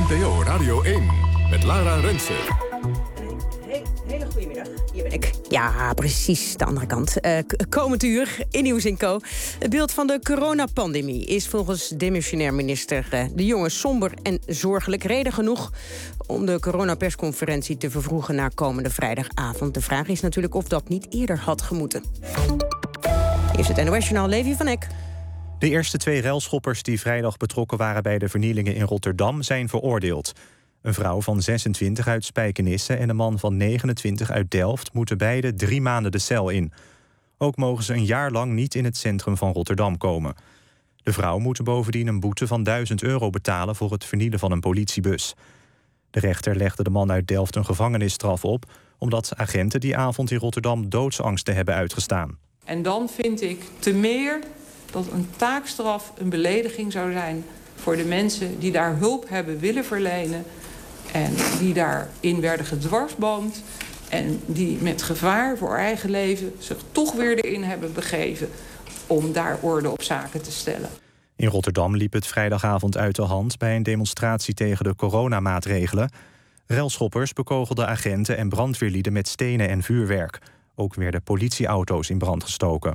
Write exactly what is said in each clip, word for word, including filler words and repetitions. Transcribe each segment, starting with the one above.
N P O Radio één met Lara Rensen. He, hele goedemiddag, hier ben ik. Ja, precies, de andere kant. Uh, k- komend uur in Nieuws en Co. Het beeld van de coronapandemie is volgens demissionair minister uh, De Jonge somber en zorgelijk. Reden genoeg om de coronapersconferentie te vervroegen naar komende vrijdagavond. De vraag is natuurlijk of dat niet eerder had gemoeten. Hier is het N O S-journaal Levi van Eck. De eerste twee relschoppers die vrijdag betrokken waren bij de vernielingen in Rotterdam zijn veroordeeld. Een vrouw van zesentwintig uit Spijkenisse en een man van negenentwintig uit Delft moeten beide drie maanden de cel in. Ook mogen ze een jaar lang niet in het centrum van Rotterdam komen. De vrouw moet bovendien een boete van duizend euro betalen voor het vernielen van een politiebus. De rechter legde de man uit Delft een gevangenisstraf op, omdat agenten die avond in Rotterdam doodsangsten hebben uitgestaan. En dan vind ik te meer dat een taakstraf een belediging zou zijn voor de mensen die daar hulp hebben willen verlenen en die daarin werden gedwarsboomd en die met gevaar voor eigen leven zich toch weer erin hebben begeven om daar orde op zaken te stellen. In Rotterdam liep het vrijdagavond uit de hand bij een demonstratie tegen de coronamaatregelen. Relschoppers bekogelden agenten en brandweerlieden met stenen en vuurwerk. Ook werden politieauto's in brand gestoken.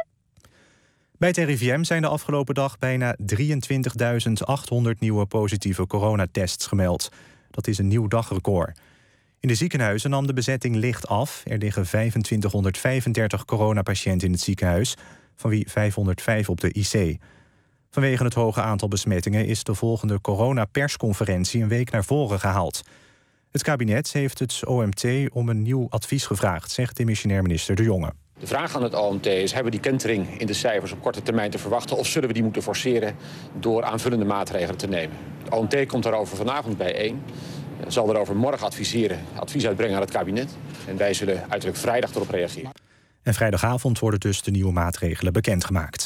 Bij het R I V M zijn de afgelopen dag bijna drieëntwintigduizend achthonderd nieuwe positieve coronatests gemeld. Dat is een nieuw dagrecord. In de ziekenhuizen nam de bezetting licht af. Er liggen vijfentwintighonderdvijfendertig coronapatiënten in het ziekenhuis, van wie vijfhonderdvijf op de I C. Vanwege het hoge aantal besmettingen is de volgende coronapersconferentie een week naar voren gehaald. Het kabinet heeft het O M T om een nieuw advies gevraagd, zegt demissionair minister De Jonge. De vraag aan het O M T is, hebben we die kentering in de cijfers op korte termijn te verwachten, of zullen we die moeten forceren door aanvullende maatregelen te nemen? Het O M T komt daarover vanavond bijeen, zal daarover morgen adviseren, advies uitbrengen aan het kabinet. En wij zullen uiterlijk vrijdag erop reageren. En vrijdagavond worden dus de nieuwe maatregelen bekendgemaakt.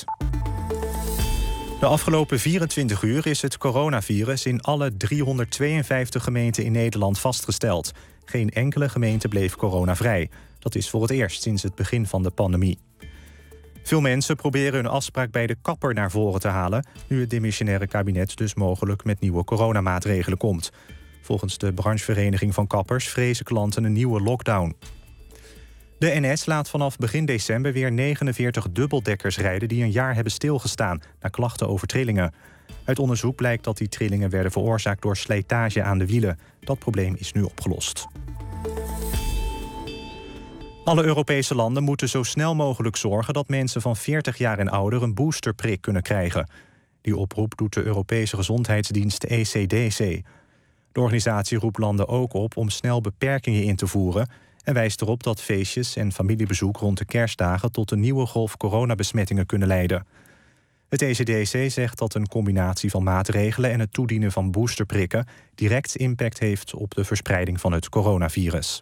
De afgelopen vierentwintig uur is het coronavirus in alle driehonderdtweeënvijftig gemeenten in Nederland vastgesteld. Geen enkele gemeente bleef coronavrij. Dat is voor het eerst sinds het begin van de pandemie. Veel mensen proberen hun afspraak bij de kapper naar voren te halen, nu het demissionaire kabinet dus mogelijk met nieuwe coronamaatregelen komt. Volgens de branchevereniging van kappers vrezen klanten een nieuwe lockdown. De N S laat vanaf begin december weer negenenveertig dubbeldekkers rijden die een jaar hebben stilgestaan na klachten over trillingen. Uit onderzoek blijkt dat die trillingen werden veroorzaakt door slijtage aan de wielen. Dat probleem is nu opgelost. Alle Europese landen moeten zo snel mogelijk zorgen dat mensen van veertig jaar en ouder een boosterprik kunnen krijgen. Die oproep doet de Europese gezondheidsdienst E C D C. De organisatie roept landen ook op om snel beperkingen in te voeren en wijst erop dat feestjes en familiebezoek rond de kerstdagen tot een nieuwe golf coronabesmettingen kunnen leiden. Het E C D C zegt dat een combinatie van maatregelen en het toedienen van boosterprikken direct impact heeft op de verspreiding van het coronavirus.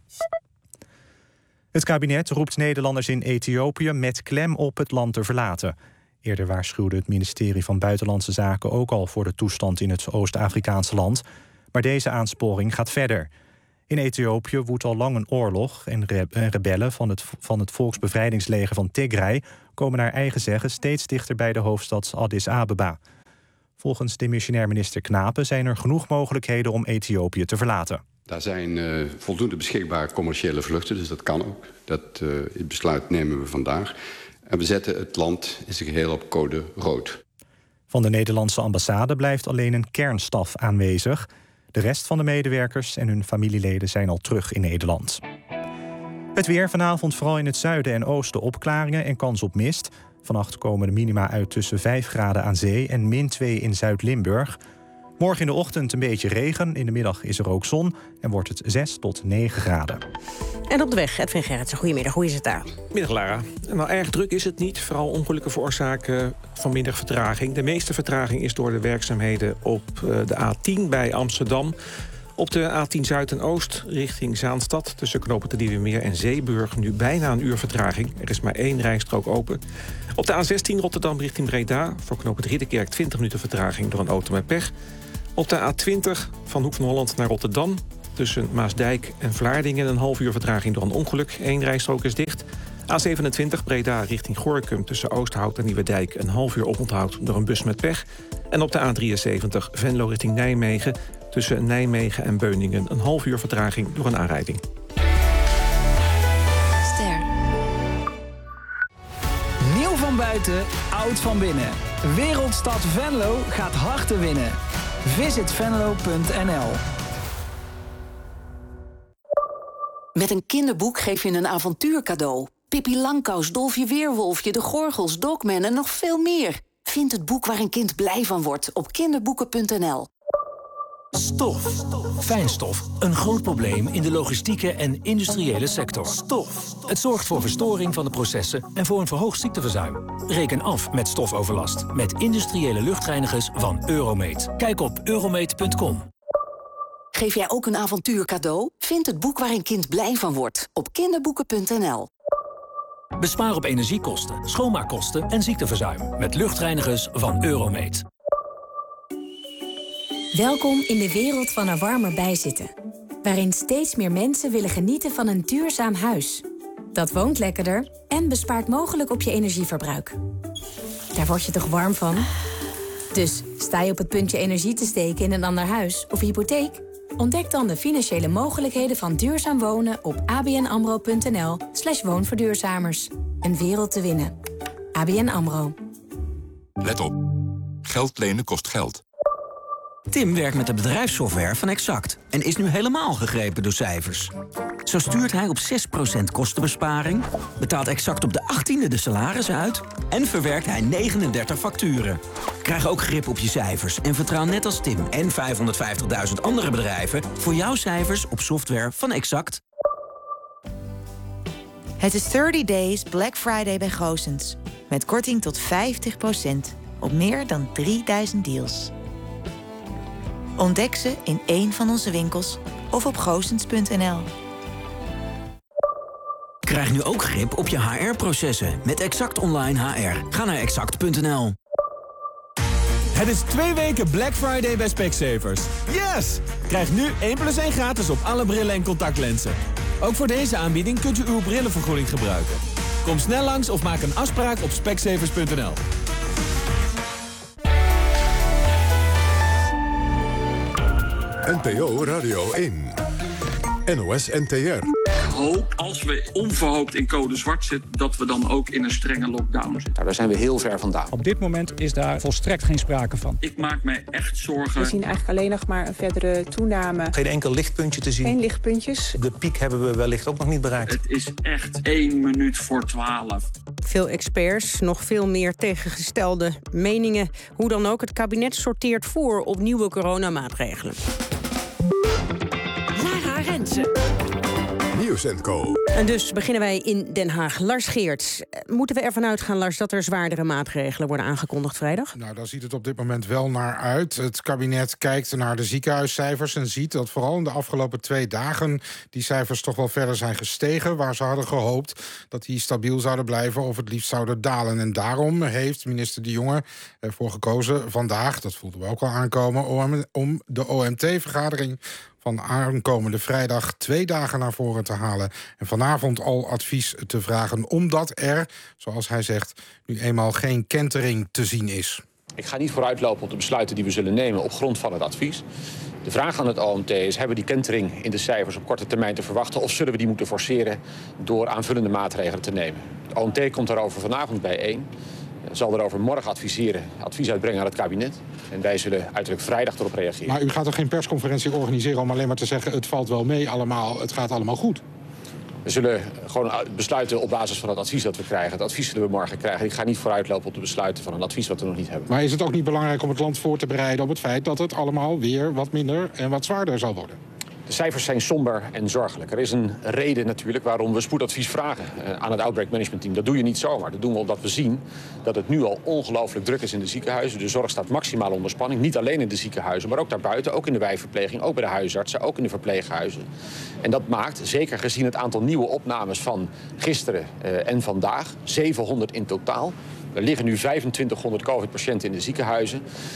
Het kabinet roept Nederlanders in Ethiopië met klem op het land te verlaten. Eerder waarschuwde het ministerie van Buitenlandse Zaken ook al voor de toestand in het Oost-Afrikaanse land. Maar deze aansporing gaat verder. In Ethiopië woedt al lang een oorlog en rebellen van het, van het volksbevrijdingsleger van Tigray komen naar eigen zeggen steeds dichter bij de hoofdstad Addis Abeba. Volgens demissionair minister Knapen zijn er genoeg mogelijkheden om Ethiopië te verlaten. Daar zijn uh, voldoende beschikbare commerciële vluchten, dus dat kan ook. Dat uh, het besluit nemen we vandaag. En we zetten het land in zijn geheel op code rood. Van de Nederlandse ambassade blijft alleen een kernstaf aanwezig. De rest van de medewerkers en hun familieleden zijn al terug in Nederland. Het weer vanavond vooral in het zuiden en oosten opklaringen en kans op mist. Vannacht komen de minima uit tussen vijf graden aan zee en min twee in Zuid-Limburg. Morgen in de ochtend een beetje regen. In de middag is er ook zon en wordt het zes tot negen graden. En op de weg, Edwin Gerritsen, goedemiddag. Hoe is het daar? Middag, Lara. Nou, erg druk is het niet. Vooral ongelukken veroorzaken vanmiddag vertraging. De meeste vertraging is door de werkzaamheden op de A tien bij Amsterdam. Op de A tien Zuid en Oost richting Zaanstad tussen knopen de Nieuwe Meer en Zeeburg nu bijna een uur vertraging. Er is maar één rijstrook open. Op de A zestien Rotterdam richting Breda voor knooppunt Ridderkerk twintig minuten vertraging door een auto met pech. Op de A twintig van Hoek van Holland naar Rotterdam tussen Maasdijk en Vlaardingen een half uur vertraging door een ongeluk. Eén rijstrook is dicht. A zevenentwintig Breda richting Gorinchem tussen Oosthout en Nieuwedijk een half uur oponthoud door een bus met pech. En op de A drieënzeventig Venlo richting Nijmegen Tussen Nijmegen en Beuningen een half uur vertraging door een aanrijding. Ster. Nieuw van buiten, oud van binnen. Wereldstad Venlo gaat harten winnen. Visit venlo punt n l. Met een kinderboek geef je een avontuur cadeau. Pippi Langkous, Dolfje Weerwolfje, De Gorgels, Dogman en nog veel meer. Vind het boek waar een kind blij van wordt op kinderboeken punt n l. Stof. Fijnstof. Een groot probleem in de logistieke en industriële sector. Stof. Het zorgt voor verstoring van de processen en voor een verhoogd ziekteverzuim. Reken af met stofoverlast met industriële luchtreinigers van Euromeet. Kijk op euromeet punt com. Geef jij ook een avontuur cadeau? Vind het boek waar een kind blij van wordt op kinderboeken punt n l. Bespaar op energiekosten, schoonmaakkosten en ziekteverzuim met luchtreinigers van Euromeet. Welkom in de wereld van er warmer bij zitten. Waarin steeds meer mensen willen genieten van een duurzaam huis. Dat woont lekkerder en bespaart mogelijk op je energieverbruik. Daar word je toch warm van? Dus sta je op het punt je energie te steken in een ander huis of hypotheek? Ontdek dan de financiële mogelijkheden van duurzaam wonen op abnamro punt n l slash woonverduurzamers. Een wereld te winnen. A B N AMRO. Let op. Geld lenen kost geld. Tim werkt met de bedrijfssoftware van Exact en is nu helemaal gegrepen door cijfers. Zo stuurt hij op zes procent kostenbesparing, betaalt Exact op de achttiende de salarissen uit en verwerkt hij negenendertig facturen. Krijg ook grip op je cijfers en vertrouw net als Tim en vijfhonderdvijftigduizend andere bedrijven voor jouw cijfers op software van Exact. Het is dertig days Black Friday bij Goossens. Met korting tot vijftig procent op meer dan drieduizend deals. Ontdek ze in één van onze winkels of op goossens punt n l. Krijg nu ook grip op je H R-processen met Exact Online H R. Ga naar exact punt n l. Het is twee weken Black Friday bij Specsavers. Yes! Krijg nu één plus één gratis op alle brillen en contactlenzen. Ook voor deze aanbieding kunt u uw brillenvergoeding gebruiken. Kom snel langs of maak een afspraak op specsavers punt n l. N P O Radio één. N O S N T R. Ik hoop, als we onverhoopt in code zwart zitten, dat we dan ook in een strenge lockdown zitten. Nou, daar zijn we heel ver vandaan. Op dit moment is daar volstrekt geen sprake van. Ik maak mij echt zorgen. We zien eigenlijk alleen nog maar een verdere toename. Geen enkel lichtpuntje te zien. Geen lichtpuntjes. De piek hebben we wellicht ook nog niet bereikt. Het is echt één minuut voor twaalf. Veel experts, nog veel meer tegengestelde meningen. Hoe dan ook, het kabinet sorteert voor op nieuwe coronamaatregelen. Lara Rensen. Nieuws en Co. En dus beginnen wij in Den Haag. Lars Geerts, moeten we ervan uitgaan, Lars, dat er zwaardere maatregelen worden aangekondigd vrijdag? Nou, daar ziet het op dit moment wel naar uit. Het kabinet kijkt naar de ziekenhuiscijfers en ziet dat vooral in de afgelopen twee dagen die cijfers toch wel verder zijn gestegen, waar ze hadden gehoopt dat die stabiel zouden blijven of het liefst zouden dalen. En daarom heeft minister De Jonge ervoor gekozen vandaag, dat voelden we ook al aankomen, om, om de O M T-vergadering van aankomende vrijdag twee dagen naar voren te halen. En vanavond al advies te vragen, omdat er, zoals hij zegt, nu eenmaal geen kentering te zien is. Ik ga niet vooruitlopen op de besluiten die we zullen nemen op grond van het advies. De vraag aan het O M T is, hebben we die kentering in de cijfers op korte termijn te verwachten, of zullen we die moeten forceren door aanvullende maatregelen te nemen? Het O M T komt daarover vanavond bijeen. Zal erover morgen adviseren, advies uitbrengen aan het kabinet. En wij zullen uiterlijk vrijdag erop reageren. Maar u gaat toch geen persconferentie organiseren om alleen maar te zeggen, het valt wel mee allemaal, het gaat allemaal goed? We zullen gewoon besluiten op basis van het advies dat we krijgen. Het advies zullen we morgen krijgen. Ik ga niet vooruitlopen op de besluiten van een advies wat we nog niet hebben. Maar is het ook niet belangrijk om het land voor te bereiden op het feit dat het allemaal weer wat minder en wat zwaarder zal worden? De cijfers zijn somber en zorgelijk. Er is een reden natuurlijk waarom we spoedadvies vragen uh, aan het Outbreak Management Team. Dat doe je niet zomaar. Dat doen we omdat we zien dat het nu al ongelooflijk druk is in de ziekenhuizen. De zorg staat maximaal onder spanning. Niet alleen in de ziekenhuizen, maar ook daarbuiten. Ook in de wijkverpleging, ook bij de huisartsen, ook in de verpleeghuizen. En dat maakt, zeker gezien het aantal nieuwe opnames van gisteren uh, en vandaag, zevenhonderd in totaal. Er liggen nu vijfentwintighonderd covid-patiënten in de ziekenhuizen.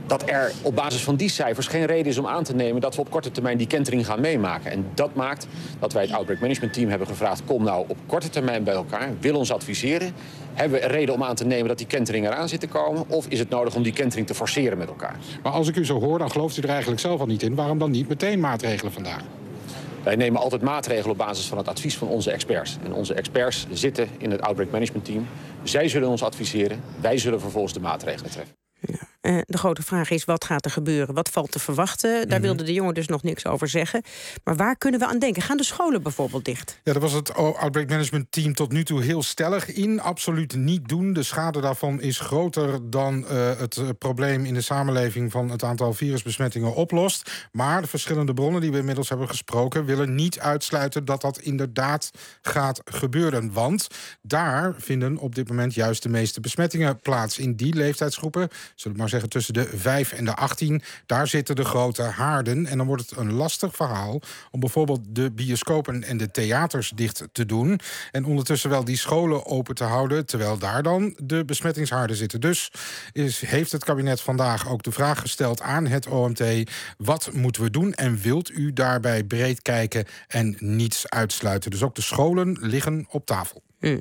dat er op basis van die cijfers geen reden is om aan te nemen dat we op korte termijn die kentering gaan meemaken. En dat maakt dat wij het Outbreak Management Team hebben gevraagd, kom nou op korte termijn bij elkaar, wil ons adviseren. Hebben we een reden om aan te nemen dat die kentering eraan zit te komen? Of is het nodig om die kentering te forceren met elkaar? Maar als ik u zo hoor, dan gelooft u er eigenlijk zelf al niet in. Waarom dan niet meteen maatregelen vandaag? Wij nemen altijd maatregelen op basis van het advies van onze experts. En onze experts zitten in het Outbreak Management Team. Zij zullen ons adviseren. Wij zullen vervolgens de maatregelen treffen. Ja, uh, de grote vraag is, wat gaat er gebeuren? Wat valt te verwachten? Daar mm-hmm. wilde de jongen dus nog niks over zeggen. Maar waar kunnen we aan denken? Gaan de scholen bijvoorbeeld dicht? Ja, daar was het Outbreak Management Team tot nu toe heel stellig in. Absoluut niet doen. De schade daarvan is groter dan uh, het uh, probleem in de samenleving van het aantal virusbesmettingen oplost. Maar de verschillende bronnen die we inmiddels hebben gesproken willen niet uitsluiten dat dat inderdaad gaat gebeuren. Want daar vinden op dit moment juist de meeste besmettingen plaats. In die leeftijdsgroepen, zullen we maar zeggen tussen de vijf en de achttien... daar zitten de grote haarden. En dan wordt het een lastig verhaal om bijvoorbeeld de bioscopen en de theaters dicht te doen. En ondertussen wel die scholen open te houden, terwijl daar dan de besmettingshaarden zitten. Dus is, heeft het kabinet vandaag ook de vraag gesteld aan het O M T, wat moeten we doen? En wilt u daarbij breed kijken en niets uitsluiten? Dus ook de scholen liggen op tafel. Mm.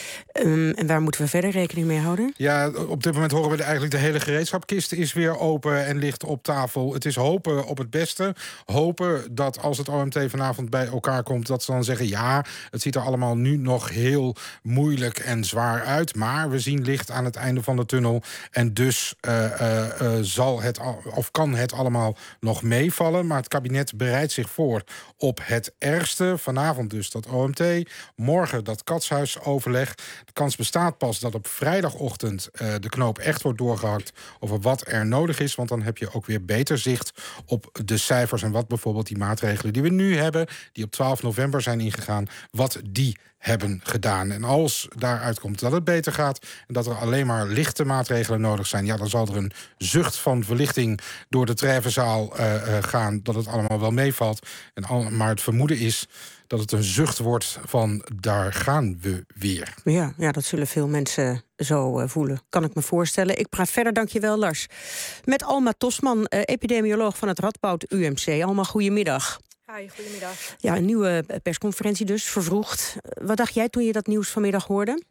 Um, en waar moeten we verder rekening mee houden? Ja, op dit moment horen we de, eigenlijk de hele gereedschapkist is weer open en ligt op tafel. Het is hopen op het beste. Hopen dat als het O M T vanavond bij elkaar komt, dat ze dan zeggen, ja, het ziet er allemaal nu nog heel moeilijk en zwaar uit, maar we zien licht aan het einde van de tunnel. En dus uh, uh, uh, zal het, of kan het allemaal nog meevallen. Maar het kabinet bereidt zich voor op het ergste. Vanavond dus dat O M T. Morgen dat katshuisoverleg. De kans bestaat pas dat op vrijdagochtend uh, de knoop echt wordt doorgehakt over wat er nodig is. Want dan heb je ook weer beter zicht op de cijfers en wat bijvoorbeeld die maatregelen die we nu hebben, die op twaalf november zijn ingegaan, wat die hebben gedaan. En als daaruit komt dat het beter gaat en dat er alleen maar lichte maatregelen nodig zijn, ja, dan zal er een zucht van verlichting door de Treffenzaal uh, uh, gaan, dat het allemaal wel meevalt. En al, maar het vermoeden is dat het een zucht wordt van daar gaan we weer. Ja, ja, dat zullen veel mensen zo uh, voelen, kan ik me voorstellen. Ik praat verder, dankjewel Lars. Met Alma Tosman, uh, epidemioloog van het Radboud U M C. Alma, goedemiddag. Hi, goedemiddag. Ja, een nieuwe persconferentie dus, vervroegd. Wat dacht jij toen je dat nieuws vanmiddag hoorde?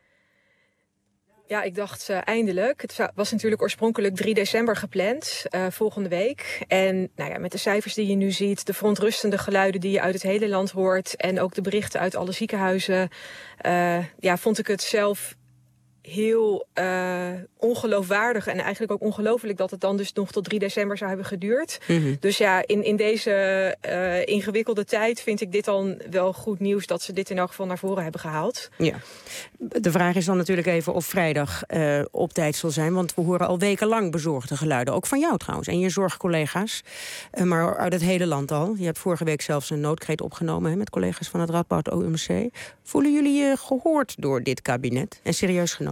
Ja, ik dacht uh, eindelijk. Het was natuurlijk oorspronkelijk drie december gepland, uh, volgende week. En nou ja, met de cijfers die je nu ziet, de verontrustende geluiden die je uit het hele land hoort en ook de berichten uit alle ziekenhuizen, uh, ja, vond ik het zelf heel uh, ongeloofwaardig en eigenlijk ook ongelooflijk dat het dan dus nog tot drie december zou hebben geduurd. Mm-hmm. Dus ja, in, in deze uh, ingewikkelde tijd vind ik dit dan wel goed nieuws dat ze dit in elk geval naar voren hebben gehaald. Ja. De vraag is dan natuurlijk even of vrijdag uh, op tijd zal zijn, want we horen al wekenlang bezorgde geluiden. Ook van jou trouwens en je zorgcollega's, uh, maar uit het hele land al. Je hebt vorige week zelfs een noodkreet opgenomen hè, met collega's van het Radboud O M C. Voelen jullie je gehoord door dit kabinet en serieus genomen?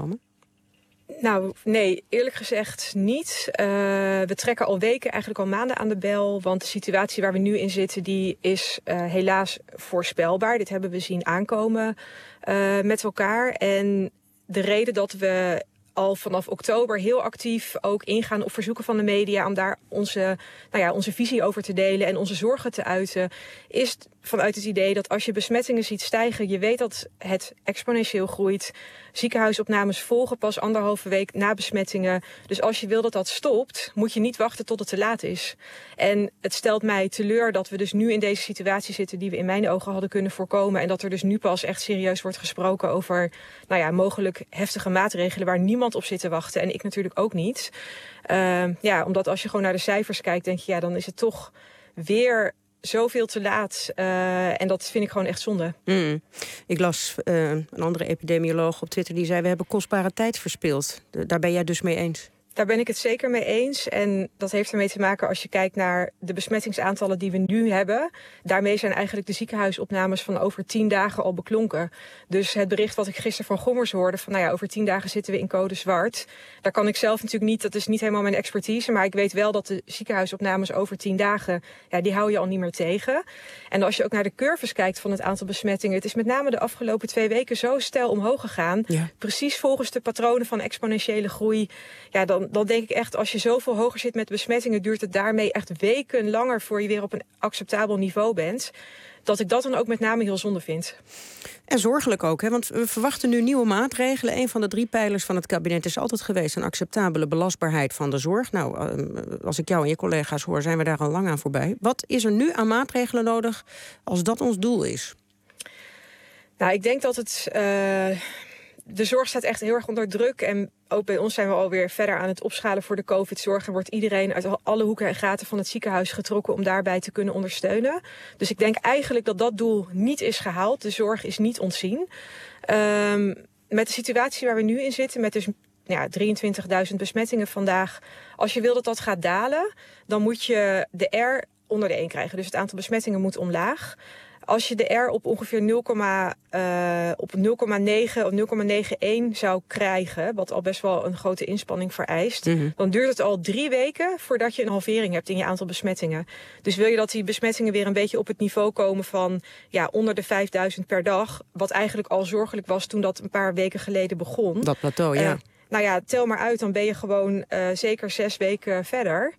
Nou, nee, eerlijk gezegd niet. Uh, we trekken al weken, eigenlijk al maanden aan de bel. Want de situatie waar we nu in zitten, die is uh, helaas voorspelbaar. Dit hebben we zien aankomen uh, met elkaar. En de reden dat we al vanaf oktober heel actief ook ingaan op verzoeken van de media om daar onze, nou ja, onze visie over te delen en onze zorgen te uiten, is vanuit het idee dat als je besmettingen ziet stijgen, je weet dat het exponentieel groeit. Ziekenhuisopnames volgen pas anderhalve week na besmettingen. Dus als je wil dat dat stopt, moet je niet wachten tot het te laat is. En het stelt mij teleur dat we dus nu in deze situatie zitten die we in mijn ogen hadden kunnen voorkomen. En dat er dus nu pas echt serieus wordt gesproken over, nou ja, mogelijk heftige maatregelen waar niemand op zit te wachten. En ik natuurlijk ook niet. Uh, ja, omdat als je gewoon naar de cijfers kijkt, denk je, ja, dan is het toch weer zoveel te laat. Uh, en dat vind ik gewoon echt zonde. Mm. Ik las uh, een andere epidemioloog op Twitter die zei, we hebben kostbare tijd verspild. De, daar ben jij dus mee eens? Daar ben ik het zeker mee eens. En dat heeft ermee te maken als je kijkt naar de besmettingsaantallen die we nu hebben. Daarmee zijn eigenlijk de ziekenhuisopnames van over tien dagen al beklonken. Dus het bericht wat ik gisteren van Gommers hoorde, van nou ja, over tien dagen zitten we in code zwart. Daar kan ik zelf natuurlijk niet, dat is niet helemaal mijn expertise. Maar ik weet wel dat de ziekenhuisopnames over tien dagen, ja, die hou je al niet meer tegen. En als je ook naar de curves kijkt van het aantal besmettingen, het is met name de afgelopen twee weken zo steil omhoog gegaan. Ja. Precies volgens de patronen van exponentiële groei. Ja, dan dan, dan denk ik echt, als je zoveel hoger zit met besmettingen, duurt het daarmee echt weken langer voor je weer op een acceptabel niveau bent. Dat ik dat dan ook met name heel zonde vind. En zorgelijk ook, hè? Want we verwachten nu nieuwe maatregelen. Een van de drie pijlers van het kabinet is altijd geweest een acceptabele belastbaarheid van de zorg. Nou, als ik jou en je collega's hoor, zijn we daar al lang aan voorbij. Wat is er nu aan maatregelen nodig als dat ons doel is? Nou, ik denk dat het... Uh, de zorg staat echt heel erg onder druk. En ook bij ons zijn we alweer verder aan het opschalen voor de COVID-zorg. Er wordt iedereen uit alle hoeken en gaten van het ziekenhuis getrokken om daarbij te kunnen ondersteunen. Dus ik denk eigenlijk dat dat doel niet is gehaald. De zorg is niet ontzien. Um, met de situatie waar we nu in zitten, met dus ja, drieëntwintigduizend besmettingen vandaag. Als je wil dat dat gaat dalen, dan moet je de R onder de één krijgen. Dus het aantal besmettingen moet omlaag. Als je de R op ongeveer nul komma negen of nul komma eenennegentig zou krijgen, wat al best wel een grote inspanning vereist, mm-hmm. dan duurt het al drie weken voordat je een halvering hebt in je aantal besmettingen. Dus wil je dat die besmettingen weer een beetje op het niveau komen van ja, onder de vijfduizend per dag, wat eigenlijk al zorgelijk was toen dat een paar weken geleden begon. Dat plateau, ja. Uh, nou ja, tel maar uit, dan ben je gewoon uh, zeker zes weken verder.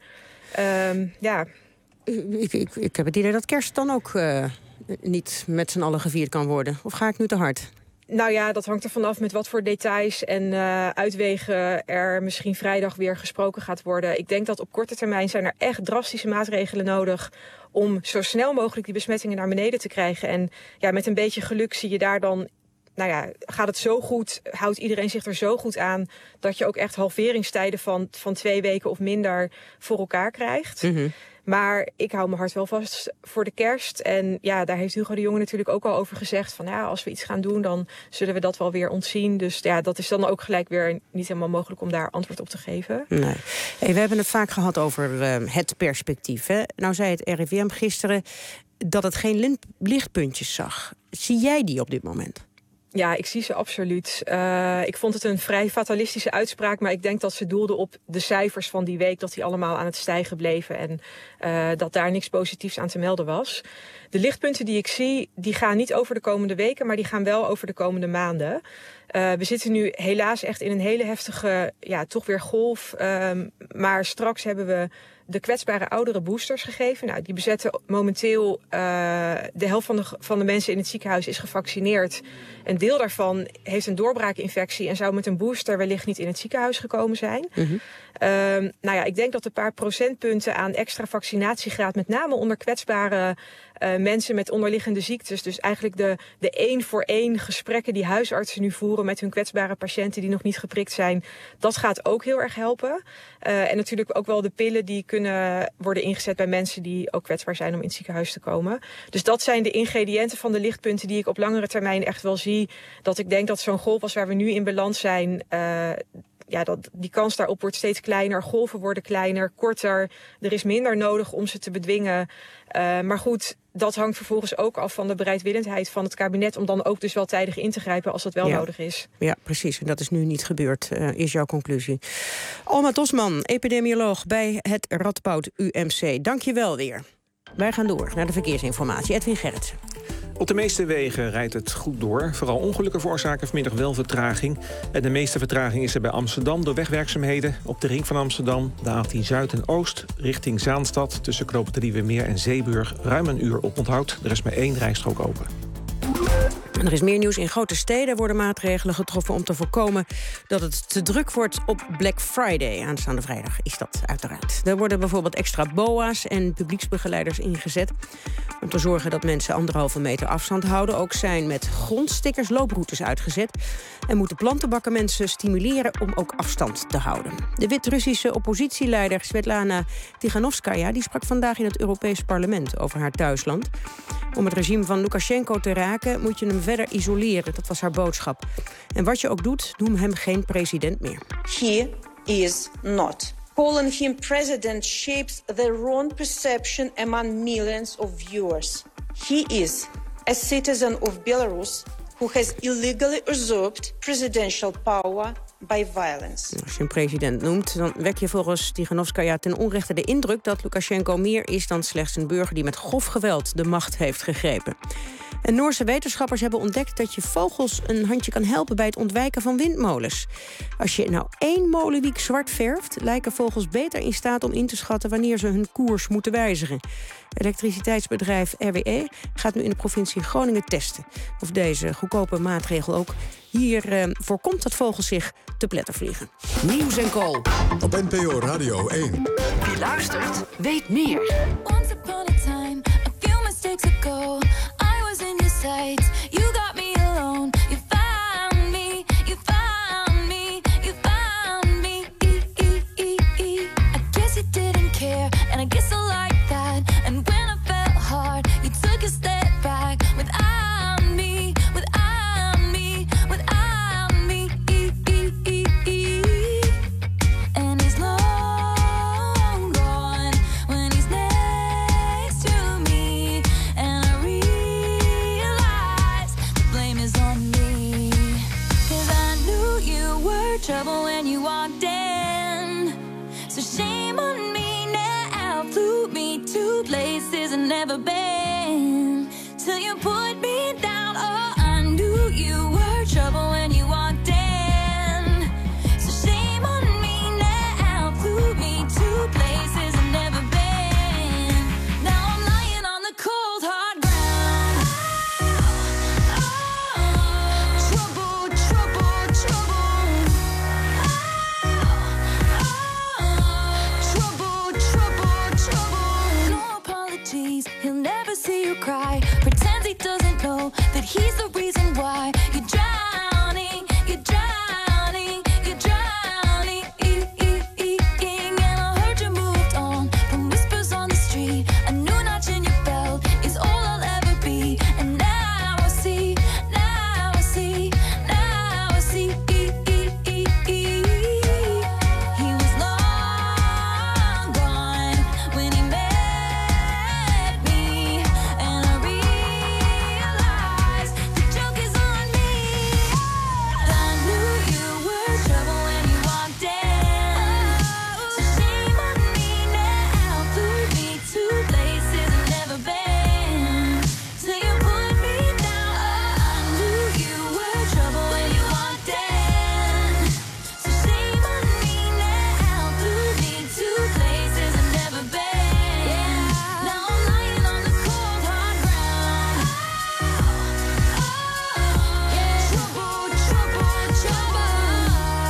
Um, ja. Ik, ik, ik heb het idee dat kerst dan ook Uh... niet met z'n allen gevierd kan worden. Of ga ik nu te hard? Nou ja, dat hangt er vanaf met wat voor details en uh, uitwegen er misschien vrijdag weer gesproken gaat worden. Ik denk dat op korte termijn zijn er echt drastische maatregelen nodig om zo snel mogelijk die besmettingen naar beneden te krijgen. En ja, met een beetje geluk zie je daar dan, nou ja, gaat het zo goed, houdt iedereen zich er zo goed aan dat je ook echt halveringstijden van, van twee weken of minder voor elkaar krijgt. Mm-hmm. Maar ik hou mijn hart wel vast voor de kerst. En ja, daar heeft Hugo de Jonge natuurlijk ook al over gezegd van ja, als we iets gaan doen, dan zullen we dat wel weer ontzien. Dus ja, dat is dan ook gelijk weer niet helemaal mogelijk om daar antwoord op te geven. Nee. Hey, we hebben het vaak gehad over uh, het perspectief. Hè? Nou zei het R I V M gisteren dat het geen lichtpuntjes zag. Zie jij die op dit moment? Ja, ik zie ze absoluut. Uh, ik vond het een vrij fatalistische uitspraak, maar ik denk dat ze doelde op de cijfers van die week, dat die allemaal aan het stijgen bleven en uh, dat daar niks positiefs aan te melden was. De lichtpunten die ik zie, die gaan niet over de komende weken, maar die gaan wel over de komende maanden. Uh, we zitten nu helaas echt in een hele heftige, ja, toch weer golf. Um, maar straks hebben we de kwetsbare ouderen boosters gegeven. Nou, die bezetten momenteel uh, de helft van de, van de mensen in het ziekenhuis is gevaccineerd. Een deel daarvan heeft een doorbraakinfectie en zou met een booster wellicht niet in het ziekenhuis gekomen zijn. Mm-hmm. Um, nou ja, ik denk dat een paar procentpunten aan extra vaccinatiegraad, met name onder kwetsbare uh, mensen met onderliggende ziektes, dus eigenlijk de, de één voor één gesprekken die huisartsen nu voeren met hun kwetsbare patiënten die nog niet geprikt zijn, dat gaat ook heel erg helpen. Uh, en natuurlijk ook wel de pillen die kunnen worden ingezet bij mensen die ook kwetsbaar zijn om in het ziekenhuis te komen. Dus dat zijn de ingrediënten van de lichtpunten die ik op langere termijn echt wel zie. Dat ik denk dat zo'n golf als waar we nu in beland zijn, Uh, ja, dat, die kans daarop wordt steeds kleiner. Golven worden kleiner, korter. Er is minder nodig om ze te bedwingen. Uh, maar goed, dat hangt vervolgens ook af van de bereidwillendheid van het kabinet om dan ook dus wel tijdig in te grijpen als dat wel ja. nodig is. Ja, precies. En dat is nu niet gebeurd, uh, is jouw conclusie. Alma Tosman, epidemioloog bij het Radboud U M C. Dank je wel weer. Wij gaan door naar de verkeersinformatie. Edwin Gerritsen. Op de meeste wegen rijdt het goed door. Vooral ongelukken veroorzaken vanmiddag wel vertraging. En de meeste vertraging is er bij Amsterdam door wegwerkzaamheden. Op de ring van Amsterdam, de A tien Zuid en Oost, richting Zaanstad, tussen Knoop het Nieuwemeer en Zeeburg, ruim een uur op onthoud. Er is maar één rijstrook open. En er is meer nieuws. In grote steden worden maatregelen getroffen om te voorkomen dat het te druk wordt op Black Friday. Aanstaande vrijdag is dat uiteraard. Er worden bijvoorbeeld extra boa's en publieksbegeleiders ingezet om te zorgen dat mensen anderhalve meter afstand houden. Ook zijn met grondstickers looproutes uitgezet en moeten plantenbakken mensen stimuleren om ook afstand te houden. De Wit-Russische oppositieleider Svetlana Tikhanovskaya die sprak vandaag in het Europees Parlement over haar thuisland. Om het regime van Lukashenko te raken moet je hem verder isoleren. Dat was haar boodschap. En wat je ook doet, noem hem geen president meer. He is not. Calling him president shapes the wrong perception among millions of viewers. He is a citizen of Belarus who has illegally usurped presidential power by violence. Als je een president noemt, dan wek je volgens Tikhanovskaya ten onrechte de indruk dat Lukashenko meer is dan slechts een burger die met grof geweld de macht heeft gegrepen. En Noorse wetenschappers hebben ontdekt dat je vogels een handje kan helpen bij het ontwijken van windmolens. Als je nou één molenwiek zwart verft, lijken vogels beter in staat om in te schatten wanneer ze hun koers moeten wijzigen. Elektriciteitsbedrijf R W E gaat nu in de provincie Groningen testen of deze goedkope maatregel ook hier eh, voorkomt dat vogels zich te pletter vliegen. Nieuws en Co. Op N P O Radio één. Wie luistert, weet meer. Once upon a time, a few mistakes ago, I was in your sights. You got me alone. You found me. You found me. You found me. I guess you didn't care, and I guess I like that. And when I felt hard, you took a step back without me. Without me. Without me. And he's long gone when he's next to me. And I realize the blame is on me. 'Cause I knew you were trouble when you walked in. So shame on me now. Flew me to places I've never been. Till you put me down. Oh, I knew you were trouble when you walked in. So shame on me now. Flew me to places I've never been. Now I'm lying on the cold hard ground. Trouble, trouble, trouble. Trouble, trouble, trouble. No apologies, he'll never see you cry. Pretends he doesn't know that he's the reason why you're drowning, you're drowning, you're drowning. And I heard you moved on from whispers on the street. A new notch in your belt is all I'll ever be. And now I see, now I see, now I see. He was long gone when he met me. And I realized the joke is on me. I knew you were trouble when you walked in. So shame on me now. Flew me to places I've never been. Till you put me down. I knew you were trouble when you walked in. So shame on me now. Flew me to places I've never been. Now I'm lying on the cold hard ground. Trouble, trouble, trouble.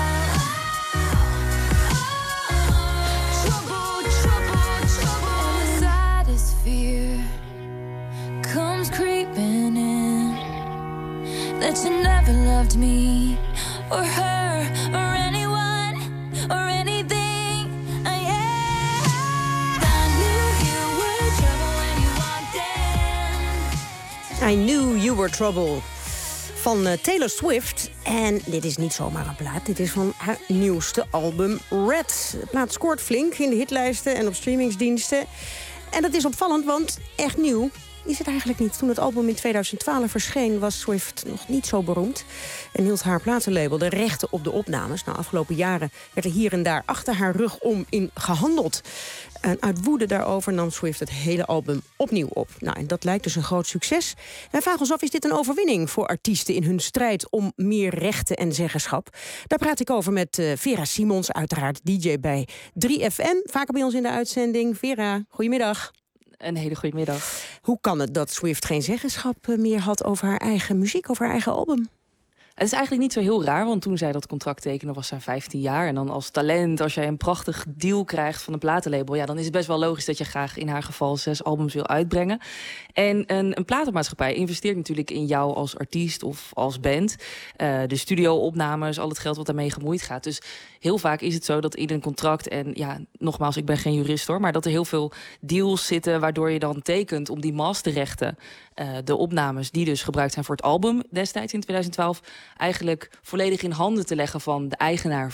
Trouble, trouble, trouble. And the saddest fear comes creeping in, that you never loved me or her or anyone or anything. Uh, yeah. I knew you were trouble when you walked in. I Knew You Were Trouble van uh, Taylor Swift. En dit is niet zomaar een plaat. Dit is van haar nieuwste album Red. De plaat scoort flink in de hitlijsten en op streamingsdiensten. En dat is opvallend, want echt nieuw is het eigenlijk niet. Toen het album in tweeduizend twaalf verscheen, was Swift nog niet zo beroemd. En hield haar platenlabel de rechten op de opnames. Nou, afgelopen jaren werd er hier en daar achter haar rug om in gehandeld. En uit woede daarover nam Swift het hele album opnieuw op. Nou, en dat lijkt dus een groot succes. Wij vragen ons af, is dit een overwinning voor artiesten in hun strijd om meer rechten en zeggenschap? Daar praat ik over met uh, Vera Simons, uiteraard D J bij drie F M. Vaker bij ons in de uitzending. Vera, goedemiddag. Een hele goede middag. Hoe kan het dat Swift geen zeggenschap meer had over haar eigen muziek, over haar eigen album? Het is eigenlijk niet zo heel raar, want toen zij dat contract tekende was zij vijftien jaar. En dan als talent, als jij een prachtig deal krijgt van een platenlabel, ja, dan is het best wel logisch dat je graag in haar geval zes albums wil uitbrengen. En een, een platenmaatschappij investeert natuurlijk in jou als artiest of als band. Uh, de studio-opnames, al het geld wat daarmee gemoeid gaat. Dus heel vaak is het zo dat in een contract, en ja, nogmaals, ik ben geen jurist hoor, maar dat er heel veel deals zitten waardoor je dan tekent om die masterrechten, uh, de opnames die dus gebruikt zijn voor het album destijds in tweeduizend twaalf, eigenlijk volledig in handen te leggen van de eigenaar van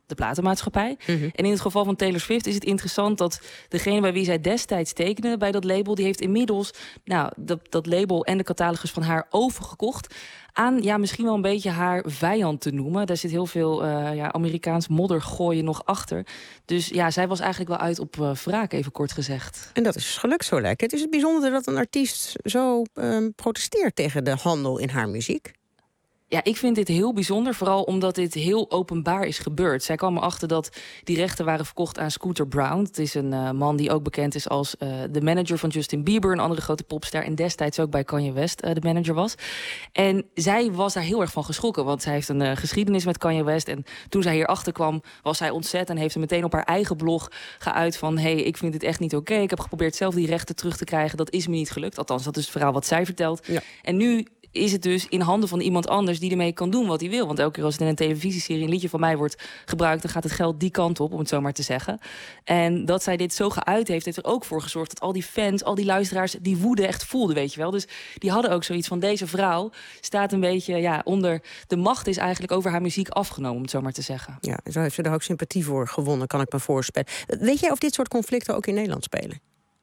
de platenmaatschappij. Mm-hmm. En in het geval van Taylor Swift is het interessant dat degene bij wie zij destijds tekende bij dat label, die heeft inmiddels nou, dat, dat label en de catalogus van haar overgekocht aan ja, misschien wel een beetje haar vijand te noemen. Daar zit heel veel uh, ja, Amerikaans moddergooien nog achter. Dus ja, zij was eigenlijk wel uit op uh, wraak, even kort gezegd. En dat is gelukt, zo lijkt het. Is het bijzonder dat een artiest zo uh, protesteert tegen de handel in haar muziek? Ja, ik vind dit heel bijzonder, vooral omdat dit heel openbaar is gebeurd. Zij kwam erachter dat die rechten waren verkocht aan Scooter Braun. Het is een uh, man die ook bekend is als uh, de manager van Justin Bieber, een andere grote popster, en destijds ook bij Kanye West uh, de manager was. En zij was daar heel erg van geschrokken, want zij heeft een uh, geschiedenis met Kanye West. En toen zij hierachter kwam, was zij ontzet en heeft ze meteen op haar eigen blog geuit van hey, ik vind dit echt niet oké. Okay. Ik heb geprobeerd zelf die rechten terug te krijgen. Dat is me niet gelukt. Althans, dat is het verhaal wat zij vertelt. Ja. En nu is het dus in handen van iemand anders die ermee kan doen wat hij wil. Want elke keer als het in een televisieserie een liedje van mij wordt gebruikt, dan gaat het geld die kant op, om het zo maar te zeggen. En dat zij dit zo geuit heeft, heeft er ook voor gezorgd dat al die fans, al die luisteraars, die woede echt voelden, weet je wel. Dus die hadden ook zoiets van, deze vrouw staat een beetje ja, onder, de macht is eigenlijk over haar muziek afgenomen, om het zo maar te zeggen. Ja, zo heeft ze er ook sympathie voor gewonnen, kan ik me voorstellen. Weet jij of dit soort conflicten ook in Nederland spelen?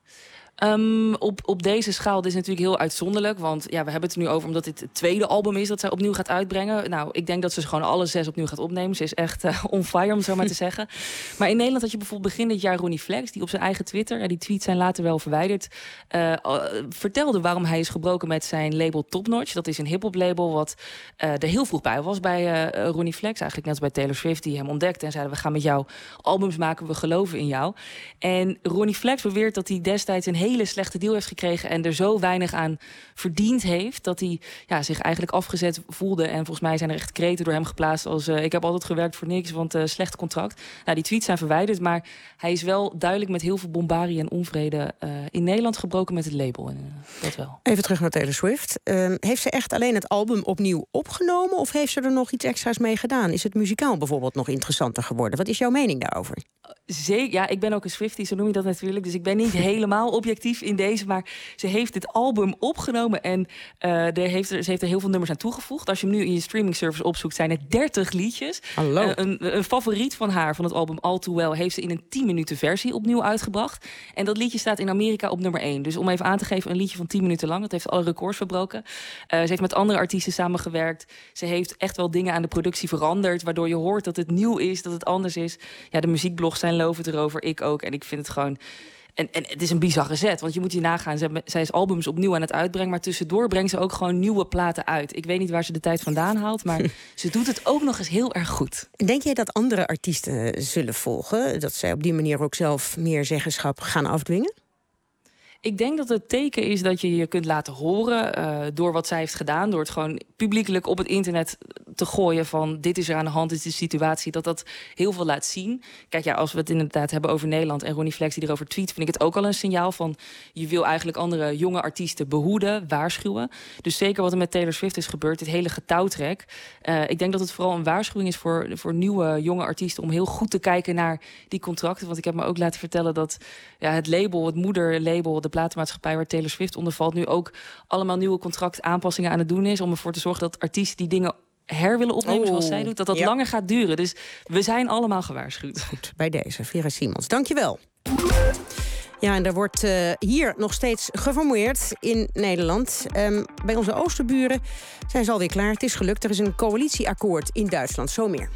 Um, op, op deze schaal, dit is natuurlijk heel uitzonderlijk. Want ja, we hebben het er nu over omdat dit het tweede album is dat zij opnieuw gaat uitbrengen. Nou, ik denk dat ze gewoon alle zes opnieuw gaat opnemen. Ze is echt uh, on fire, om zo maar te zeggen. Maar in Nederland had je bijvoorbeeld begin dit jaar Ronnie Flex, die op zijn eigen Twitter, en die tweets zijn later wel verwijderd, uh, uh, vertelde waarom hij is gebroken met zijn label Top Notch. Dat is een hip-hop label wat uh, er heel vroeg bij was bij uh, Ronnie Flex. Eigenlijk net als bij Taylor Swift, die hem ontdekte en zeiden, we gaan met jou albums maken, we geloven in jou. En Ronnie Flex beweert dat hij destijds een hele slechte deal heeft gekregen en er zo weinig aan verdiend heeft, dat hij ja, zich eigenlijk afgezet voelde. En volgens mij zijn er echt kreten door hem geplaatst als uh, ik heb altijd gewerkt voor niks, want uh, slecht contract. Nou, die tweets zijn verwijderd, maar hij is wel duidelijk met heel veel bombarie en onvrede uh, in Nederland gebroken met het label. En, uh, dat wel. Even terug naar Taylor Swift. Uh, heeft ze echt alleen het album opnieuw opgenomen of heeft ze er nog iets extra's mee gedaan? Is het muzikaal bijvoorbeeld nog interessanter geworden? Wat is jouw mening daarover? Zeker, ja, ik ben ook een Swiftie, zo noem je dat natuurlijk. Dus ik ben niet helemaal objectief in deze, maar ze heeft dit album opgenomen en uh, er heeft er, ze heeft er heel veel nummers aan toegevoegd. Als je hem nu in je streaming service opzoekt, zijn het dertig liedjes. Hallo. Uh, een, een favoriet van haar, van het album All Too Well, heeft ze in een tien minuten versie opnieuw uitgebracht. En dat liedje staat in Amerika op nummer één. Dus om even aan te geven, een liedje van tien minuten lang. Dat heeft alle records verbroken. Uh, ze heeft met andere artiesten samengewerkt. Ze heeft echt wel dingen aan de productie veranderd, waardoor je hoort dat het nieuw is, dat het anders is. Ja, de muziekblogs zijn lovend erover, ik ook. En ik vind het gewoon... En, en het is een bizarre zet, want je moet hier nagaan. Zij, zij is albums opnieuw aan het uitbrengen, maar tussendoor brengt ze ook gewoon nieuwe platen uit. Ik weet niet waar ze de tijd vandaan haalt, maar ze doet het ook nog eens heel erg goed. Denk jij dat andere artiesten zullen volgen? Dat zij op die manier ook zelf meer zeggenschap gaan afdwingen? Ik denk dat het teken is dat je je kunt laten horen uh, door wat zij heeft gedaan. Door het gewoon publiekelijk op het internet te gooien van dit is er aan de hand, dit is de situatie. Dat dat heel veel laat zien. Kijk, ja, als we het inderdaad hebben over Nederland en Ronnie Flex die erover tweet, vind ik het ook al een signaal van je wil eigenlijk andere jonge artiesten behoeden, waarschuwen. Dus zeker wat er met Taylor Swift is gebeurd, dit hele getouwtrek. Uh, ik denk dat het vooral een waarschuwing is voor, voor nieuwe jonge artiesten om heel goed te kijken naar die contracten. Want ik heb me ook laten vertellen dat ja, het label, het moederlabel, de platenmaatschappij waar Taylor Swift onder valt, nu ook allemaal nieuwe contractaanpassingen aan het doen is om ervoor te zorgen dat artiesten die dingen her willen opnemen oh, zoals zij doet, dat dat ja. langer gaat duren. Dus we zijn allemaal gewaarschuwd. Goed, bij deze, Vera Simons. Dankjewel. Ja, en er wordt uh, hier nog steeds geformuleerd in Nederland. Um, bij onze oosterburen zijn ze alweer klaar. Het is gelukt. Er is een coalitieakkoord in Duitsland. Zo meer.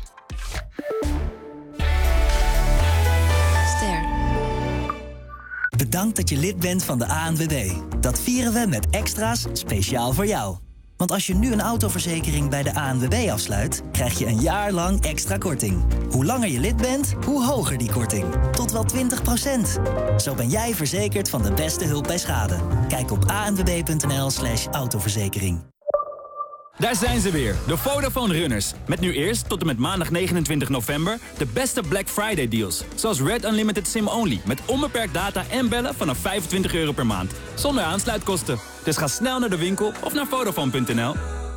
Bedankt dat je lid bent van de A N W B. Dat vieren we met extra's speciaal voor jou. Want als je nu een autoverzekering bij de A N W B afsluit, krijg je een jaar lang extra korting. Hoe langer je lid bent, hoe hoger die korting. Tot wel twintig procent. Zo ben jij verzekerd van de beste hulp bij schade. Kijk op anwb.nl slash autoverzekering. Daar zijn ze weer, de Vodafone Runners. Met nu eerst tot en met maandag negenentwintig november de beste Black Friday deals. Zoals Red Unlimited SIM Only met onbeperkt data en bellen vanaf vijfentwintig euro per maand. Zonder aansluitkosten. Dus ga snel naar de winkel of naar Vodafone punt n l.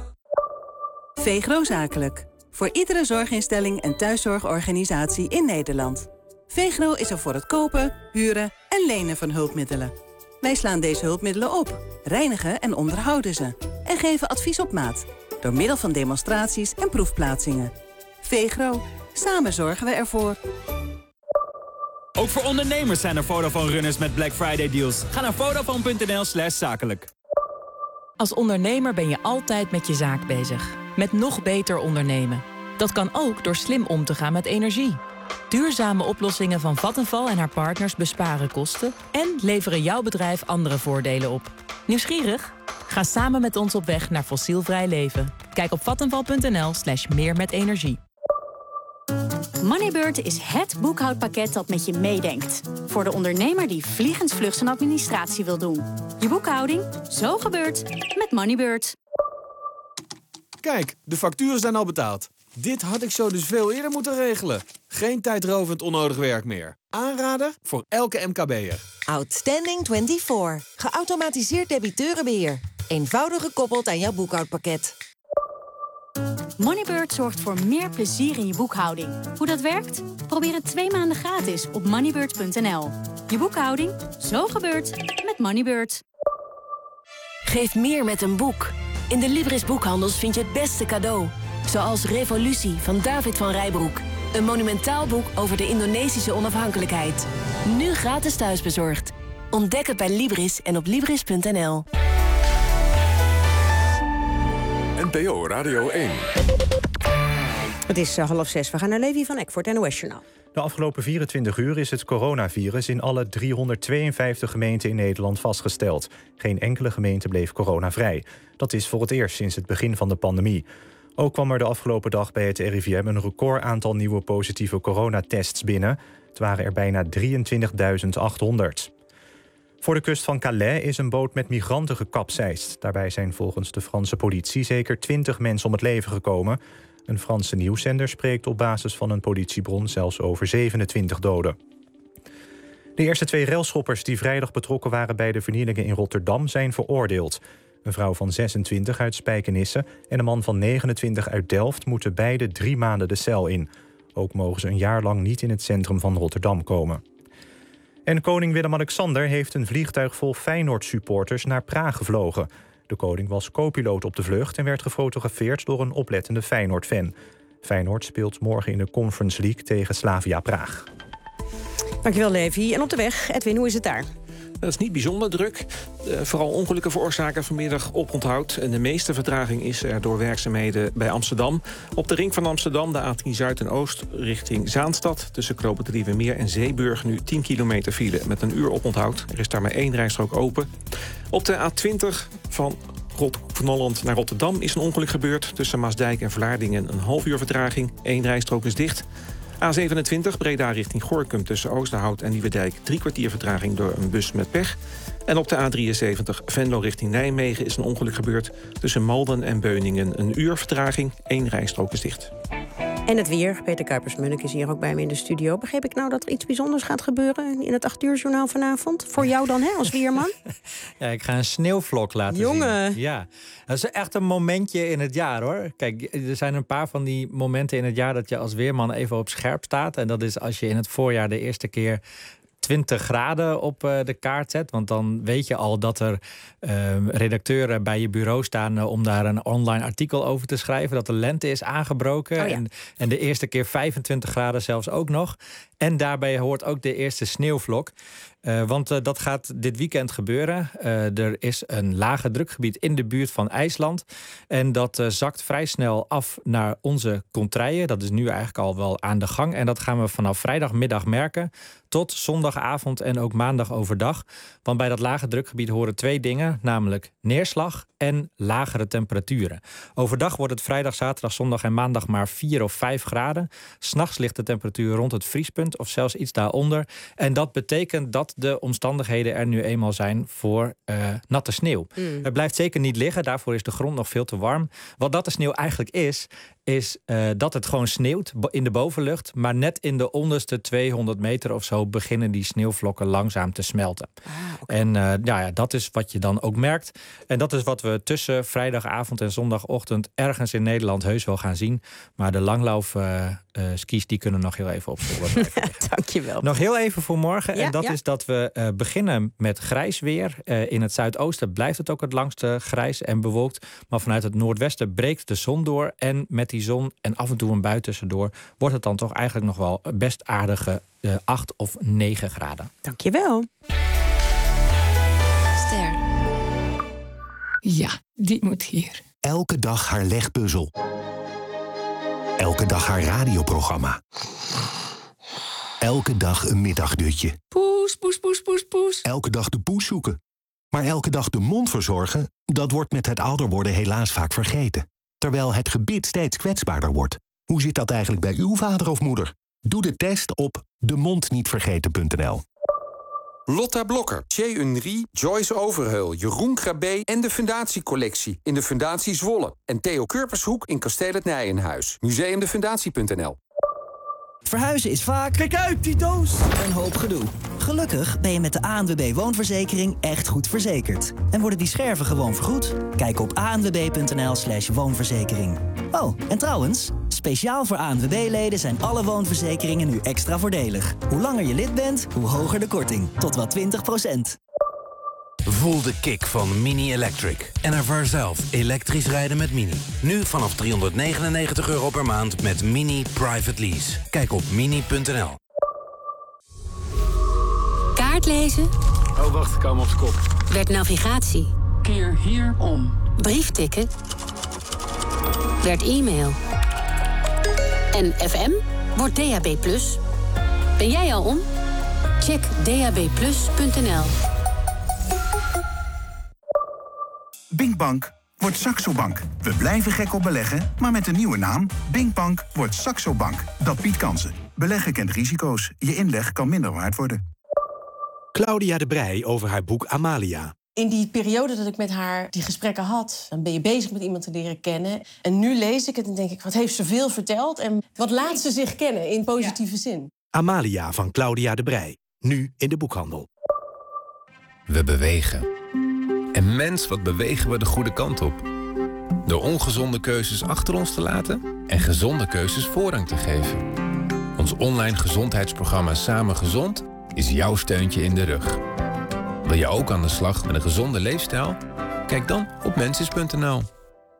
Vegro Zakelijk. Voor iedere zorginstelling en thuiszorgorganisatie in Nederland. Vegro is er voor het kopen, huren en lenen van hulpmiddelen. Wij slaan deze hulpmiddelen op, reinigen en onderhouden ze. En geven advies op maat. Door middel van demonstraties en proefplaatsingen. Vegro. Samen zorgen we ervoor. Ook voor ondernemers zijn er Vodafone runners met Black Friday deals. Ga naar vodafone punt n l slash zakelijk. Als ondernemer ben je altijd met je zaak bezig. Met nog beter ondernemen. Dat kan ook door slim om te gaan met energie. Duurzame oplossingen van Vattenfall en haar partners besparen kosten en leveren jouw bedrijf andere voordelen op. Nieuwsgierig? Ga samen met ons op weg naar fossielvrij leven. Kijk op vattenfall punt n l slash meer met energie. Moneybird is het boekhoudpakket dat met je meedenkt. Voor de ondernemer die vliegensvlug zijn administratie wil doen. Je boekhouding, zo gebeurt met Moneybird. Kijk, de facturen zijn al betaald. Dit had ik zo dus veel eerder moeten regelen. Geen tijdrovend onnodig werk meer. Aanrader voor elke M K B'er. Outstanding vierentwintig. Geautomatiseerd debiteurenbeheer. Eenvoudig gekoppeld aan jouw boekhoudpakket. Moneybird zorgt voor meer plezier in je boekhouding. Hoe dat werkt? Probeer het twee maanden gratis op moneybird punt n l. Je boekhouding, zo gebeurt met Moneybird. Geef meer met een boek. In de Libris boekhandels vind je het beste cadeau. Zoals Revolutie van David van Rijbroek. Een monumentaal boek over de Indonesische onafhankelijkheid. Nu gratis thuisbezorgd. Ontdek het bij Libris en op libris punt n l. N P O Radio één. Het is uh, half zes. We gaan naar Levi van Eck voor het N O S-journaal. De afgelopen vierentwintig uur is het coronavirus in alle driehonderdtweeënvijftig gemeenten in Nederland vastgesteld. Geen enkele gemeente bleef coronavrij. Dat is voor het eerst sinds het begin van de pandemie. Ook kwam er de afgelopen dag bij het R I V M een record aantal nieuwe positieve coronatests binnen. Het waren er bijna drieëntwintigduizend achthonderd. Voor de kust van Calais is een boot met migranten gekapseist. Daarbij zijn volgens de Franse politie zeker twintig mensen om het leven gekomen. Een Franse nieuwszender spreekt op basis van een politiebron zelfs over zevenentwintig doden. De eerste twee railschoppers die vrijdag betrokken waren bij de vernielingen in Rotterdam zijn veroordeeld. Een vrouw van zesentwintig uit Spijkenisse en een man van negenentwintig uit Delft moeten beide drie maanden de cel in. Ook mogen ze een jaar lang niet in het centrum van Rotterdam komen. En koning Willem-Alexander heeft een vliegtuig vol Feyenoord-supporters naar Praag gevlogen. De koning was co-piloot op de vlucht en werd gefotografeerd door een oplettende Feyenoord-fan. Feyenoord speelt morgen in de Conference League tegen Slavia Praag. Dankjewel, Levi. En op de weg, Edwin, hoe is het daar? Dat is niet bijzonder druk. Uh, vooral ongelukken veroorzaken vanmiddag oponthoud. En de meeste vertraging is er door werkzaamheden bij Amsterdam. Op de ring van Amsterdam, de A tien Zuid en Oost, richting Zaanstad. Tussen Knoopend Rievermeer en Zeeburg nu tien kilometer file met een uur oponthoud. Er is daar maar één rijstrook open. Op de A twintig van Rot- van Holland naar Rotterdam is een ongeluk gebeurd. Tussen Maasdijk en Vlaardingen een half uur vertraging. Eén rijstrook is dicht. A zevenentwintig Breda richting Gorinchem tussen Oosterhout en Nieuwedijk. Drie kwartier vertraging door een bus met pech. En op de A drieënzeventig Venlo richting Nijmegen is een ongeluk gebeurd. Tussen Malden en Beuningen een uur vertraging. Eén rijstrook is dicht. En het weer. Peter Kuipers-Munnik is hier ook bij me in de studio. Begreep ik nou dat er iets bijzonders gaat gebeuren in het acht uur journaal vanavond? Voor jou dan, hè, als weerman? Ja, ik ga een sneeuwvlok laten Jongen. zien. Ja, dat is echt een momentje in het jaar, hoor. Kijk, er zijn een paar van die momenten in het jaar dat je als weerman even op scherp staat. En dat is als je in het voorjaar de eerste keer twintig graden op uh, de kaart zet. Want dan weet je al dat er uh, redacteuren bij je bureau staan uh, om daar een online artikel over te schrijven. Dat de lente is aangebroken. Oh ja. en, en de eerste keer vijfentwintig graden zelfs ook nog. En daarbij hoort ook de eerste sneeuwvlok. Uh, want uh, dat gaat dit weekend gebeuren. Uh, er is een lage drukgebied in de buurt van IJsland. En dat uh, zakt vrij snel af naar onze contraien. Dat is nu eigenlijk al wel aan de gang. En dat gaan we vanaf vrijdagmiddag merken tot zondagavond en ook maandag overdag. Want bij dat lage drukgebied horen twee dingen, namelijk neerslag en lagere temperaturen. Overdag wordt het vrijdag, zaterdag, zondag en maandag maar vier of vijf graden. 'S Nachts ligt de temperatuur rond het vriespunt of zelfs iets daaronder. En dat betekent dat de omstandigheden er nu eenmaal zijn voor uh, natte sneeuw. Mm. Het blijft zeker niet liggen, daarvoor is de grond nog veel te warm. Wat natte sneeuw eigenlijk is, is uh, dat het gewoon sneeuwt in de bovenlucht, maar net in de onderste tweehonderd meter of zo beginnen die sneeuwvlokken langzaam te smelten. Ah, okay. En uh, ja, ja, dat is wat je dan ook merkt. En dat is wat we tussen vrijdagavond en zondagochtend ergens in Nederland heus wel gaan zien. Maar de langlauf uh, uh, skis die kunnen nog heel even op zolder blijven liggen. Dankjewel. Nog heel even voor morgen. Ja, en dat ja. is dat we uh, beginnen met grijs weer. Uh, in het zuidoosten blijft het ook het langste grijs en bewolkt. Maar vanuit het noordwesten breekt de zon door. En met die zon en af en toe een bui tussendoor, wordt het dan toch eigenlijk nog wel best aardige uh, acht of negen graden. Dankjewel. Ster. Ja, die moet hier. Elke dag haar legpuzzel. Elke dag haar radioprogramma. Elke dag een middagdutje. Poes, poes, poes, poes, poes. Elke dag de poes zoeken. Maar elke dag de mond verzorgen, dat wordt met het ouder worden helaas vaak vergeten. Terwijl het gebit steeds kwetsbaarder wordt. Hoe zit dat eigenlijk bij uw vader of moeder? Doe de test op de mond niet vergeten punt n l. Lotta Blokker, Thierry Unry, Joyce Overheul, Jeroen Krabbe en de Fundatiecollectie in de Fundatie Zwolle. En Theo Kurpershoek in Kasteel het Nijenhuis. museum de fundatie punt n l. Verhuizen is vaak... Kijk uit, die doos! Een hoop gedoe. Gelukkig ben je met de A N W B Woonverzekering echt goed verzekerd. En worden die scherven gewoon vergoed? Kijk op a n w b punt n l slash woonverzekering. Oh, en trouwens, speciaal voor A N W B-leden zijn alle woonverzekeringen nu extra voordelig. Hoe langer je lid bent, hoe hoger de korting. Tot wel twintig procent. Voel de kick van Mini Electric. En ervaar zelf elektrisch rijden met Mini. Nu vanaf driehonderdnegenennegentig euro per maand met Mini Private Lease. Kijk op mini punt n l. Kaart lezen. Oh, wacht, ik kwam op z'n kop. Werd navigatie. Keer hier om. Brief tikken. Werd e-mail. En F M wordt D A B plus. Ben jij al om? Check d a b plus punt n l. Binkbank wordt Saxo Bank. We blijven gek op beleggen, maar met een nieuwe naam. Binkbank wordt Saxo Bank. Dat biedt kansen. Beleggen kent risico's. Je inleg kan minder waard worden. Claudia de Breij over haar boek Amalia. In die periode dat ik met haar die gesprekken had, dan ben je bezig met iemand te leren kennen. En nu lees ik het en denk ik, wat heeft ze veel verteld? En wat laat ze zich kennen in positieve ja. zin? Amalia van Claudia de Breij. Nu in de boekhandel. We bewegen. En mens, wat bewegen we de goede kant op? Door ongezonde keuzes achter ons te laten en gezonde keuzes voorrang te geven. Ons online gezondheidsprogramma Samen Gezond is jouw steuntje in de rug. Wil je ook aan de slag met een gezonde leefstijl? Kijk dan op mensis punt n l.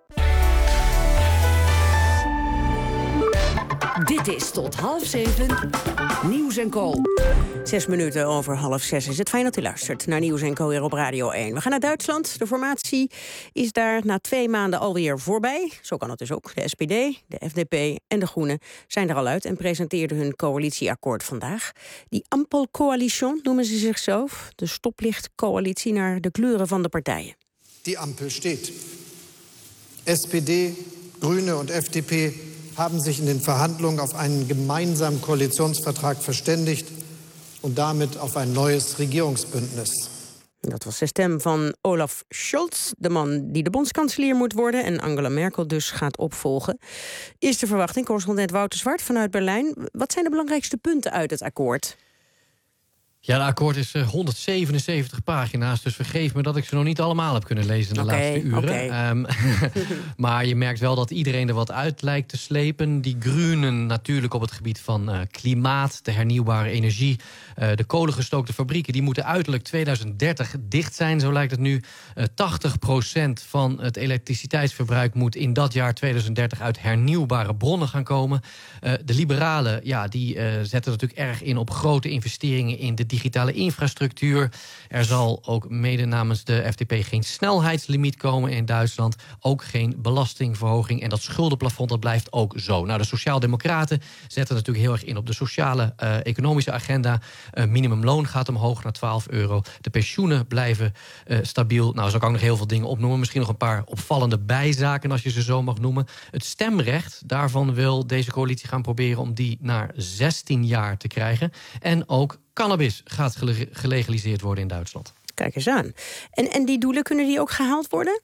Dit is tot half zeven Nieuws en Co. Zes minuten over half zes is het. Fijn dat u luistert naar Nieuws en Co hier op Radio één. We gaan naar Duitsland. De formatie is daar na twee maanden alweer voorbij. Zo kan het dus ook. De S P D, de F D P en de Groenen zijn er al uit en presenteerden hun coalitieakkoord vandaag. Die Ampelcoalition noemen ze zichzelf. De stoplichtcoalitie naar de kleuren van de partijen. Die Ampel steht. S P D, Grüne und F D P haben sich in den Verhandlungen auf einen gemeinsamen Koalitionsvertrag verständigt und damit auf ein neues Regierungsbündnis. Dat was de stem van Olaf Scholz, de man die de bondskanselier moet worden en Angela Merkel dus gaat opvolgen. Eerste verwachting, correspondent Wouter Zwart vanuit Berlijn. Wat zijn de belangrijkste punten uit het akkoord? Ja, het akkoord is uh, honderdzevenenzeventig pagina's, dus vergeef me dat ik ze nog niet allemaal heb kunnen lezen in de okay, laatste uren. Okay. Um, maar je merkt wel dat iedereen er wat uit lijkt te slepen. Die Groenen natuurlijk op het gebied van uh, klimaat, de hernieuwbare energie, uh, de kolengestookte fabrieken, die moeten uiterlijk tweeduizend dertig dicht zijn, zo lijkt het nu. Uh, tachtig procent van het elektriciteitsverbruik moet in dat jaar tweeduizend dertig uit hernieuwbare bronnen gaan komen. Uh, de liberalen, ja, die uh, zetten natuurlijk erg in op grote investeringen in de digitale infrastructuur. Er zal ook mede namens de F D P geen snelheidslimiet komen in Duitsland. Ook geen belastingverhoging. En dat schuldenplafond, dat blijft ook zo. Nou, de Sociaaldemocraten zetten natuurlijk heel erg in op de sociale, uh, economische agenda. Uh, minimumloon gaat omhoog naar twaalf euro. De pensioenen blijven uh, stabiel. Nou, zo kan ik nog heel veel dingen opnoemen. Misschien nog een paar opvallende bijzaken, als je ze zo mag noemen. Het stemrecht, daarvan wil deze coalitie gaan proberen om die naar zestien jaar te krijgen. En ook cannabis gaat gele- gelegaliseerd worden in Duitsland. Kijk eens aan. En, en die doelen, kunnen die ook gehaald worden?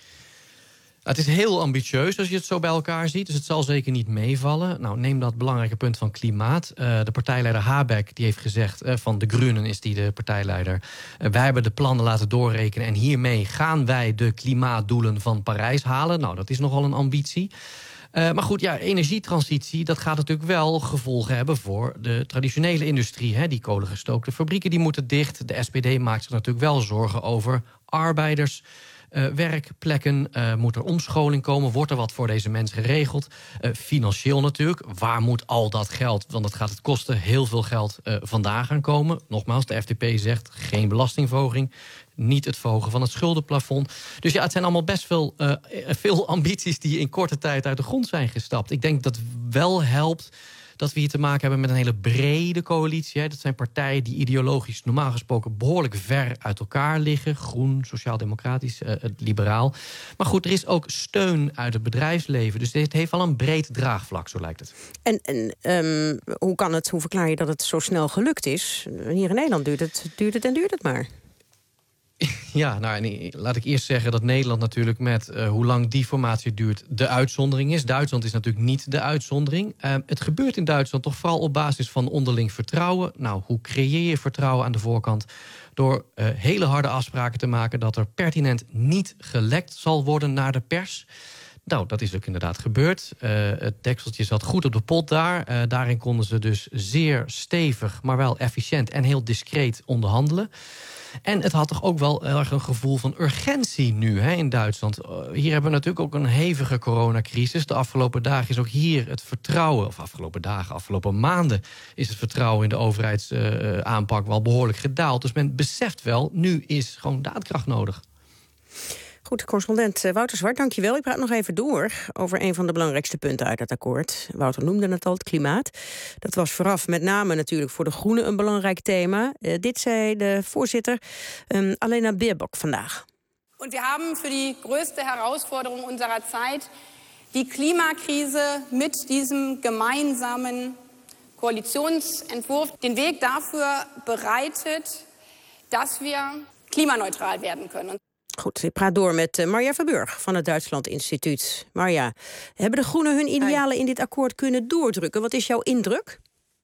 Het is heel ambitieus als je het zo bij elkaar ziet. Dus het zal zeker niet meevallen. Nou, neem dat belangrijke punt van klimaat. Uh, de partijleider Habeck die heeft gezegd, uh, van de Groenen is die de partijleider. Uh, wij hebben de plannen laten doorrekenen en hiermee gaan wij de klimaatdoelen van Parijs halen. Nou, dat is nogal een ambitie. Uh, maar goed, ja, energietransitie, dat gaat natuurlijk wel gevolgen hebben voor de traditionele industrie. Hè? Die kolengestookte fabrieken die moeten dicht. De S P D maakt zich natuurlijk wel zorgen over arbeiders. Uh, werkplekken, uh, moet er omscholing komen? Wordt er wat voor deze mensen geregeld? Uh, financieel natuurlijk. Waar moet al dat geld, want dat gaat het kosten, heel veel geld uh, vandaan gaan komen? Nogmaals, de F D P zegt geen belastingverhoging, niet het verhogen van het schuldenplafond. Dus ja, het zijn allemaal best veel, uh, veel ambities die in korte tijd uit de grond zijn gestapt. Ik denk dat het wel helpt dat we hier te maken hebben met een hele brede coalitie. Hè. Dat zijn partijen die ideologisch normaal gesproken behoorlijk ver uit elkaar liggen. Groen, sociaal-democratisch, uh, liberaal. Maar goed, er is ook steun uit het bedrijfsleven. Dus dit heeft al een breed draagvlak, zo lijkt het. En, en um, hoe kan het, hoe verklaar je dat het zo snel gelukt is? Hier in Nederland duurt het, duurt het en duurt het maar. Ja, nou, nee, laat ik eerst zeggen dat Nederland natuurlijk met uh, hoe lang die formatie duurt de uitzondering is. Duitsland is natuurlijk niet de uitzondering. Uh, het gebeurt in Duitsland toch vooral op basis van onderling vertrouwen. Nou, hoe creëer je vertrouwen aan de voorkant? Door uh, hele harde afspraken te maken dat er pertinent niet gelekt zal worden naar de pers. Nou, dat is ook inderdaad gebeurd. Uh, het dekseltje zat goed op de pot daar. Uh, daarin konden ze dus zeer stevig, maar wel efficiënt en heel discreet onderhandelen. En het had toch ook wel erg een gevoel van urgentie nu hè, in Duitsland. Hier hebben we natuurlijk ook een hevige coronacrisis. De afgelopen dagen is ook hier het vertrouwen, of afgelopen dagen, afgelopen maanden is het vertrouwen in de overheidsaanpak uh, wel behoorlijk gedaald. Dus men beseft wel, nu is gewoon daadkracht nodig. Goed, correspondent Wouter Zwart, dankjewel. Ik praat nog even door over een van de belangrijkste punten uit het akkoord. Wouter noemde het al, het klimaat. Dat was vooraf met name natuurlijk voor de Groenen een belangrijk thema. Uh, dit zei de voorzitter um, Alena Baerbock vandaag. Und wir haben für die größte Herausforderung unserer Zeit die Klimakrise mit diesem gemeinsamen Koalitionsentwurf den Weg dafür bereitet, dass wir klimaneutral werden können. Goed, ik praat door met Marja Verburg van het Duitsland Instituut. Marja, hebben de Groenen hun idealen in dit akkoord kunnen doordrukken? Wat is jouw indruk?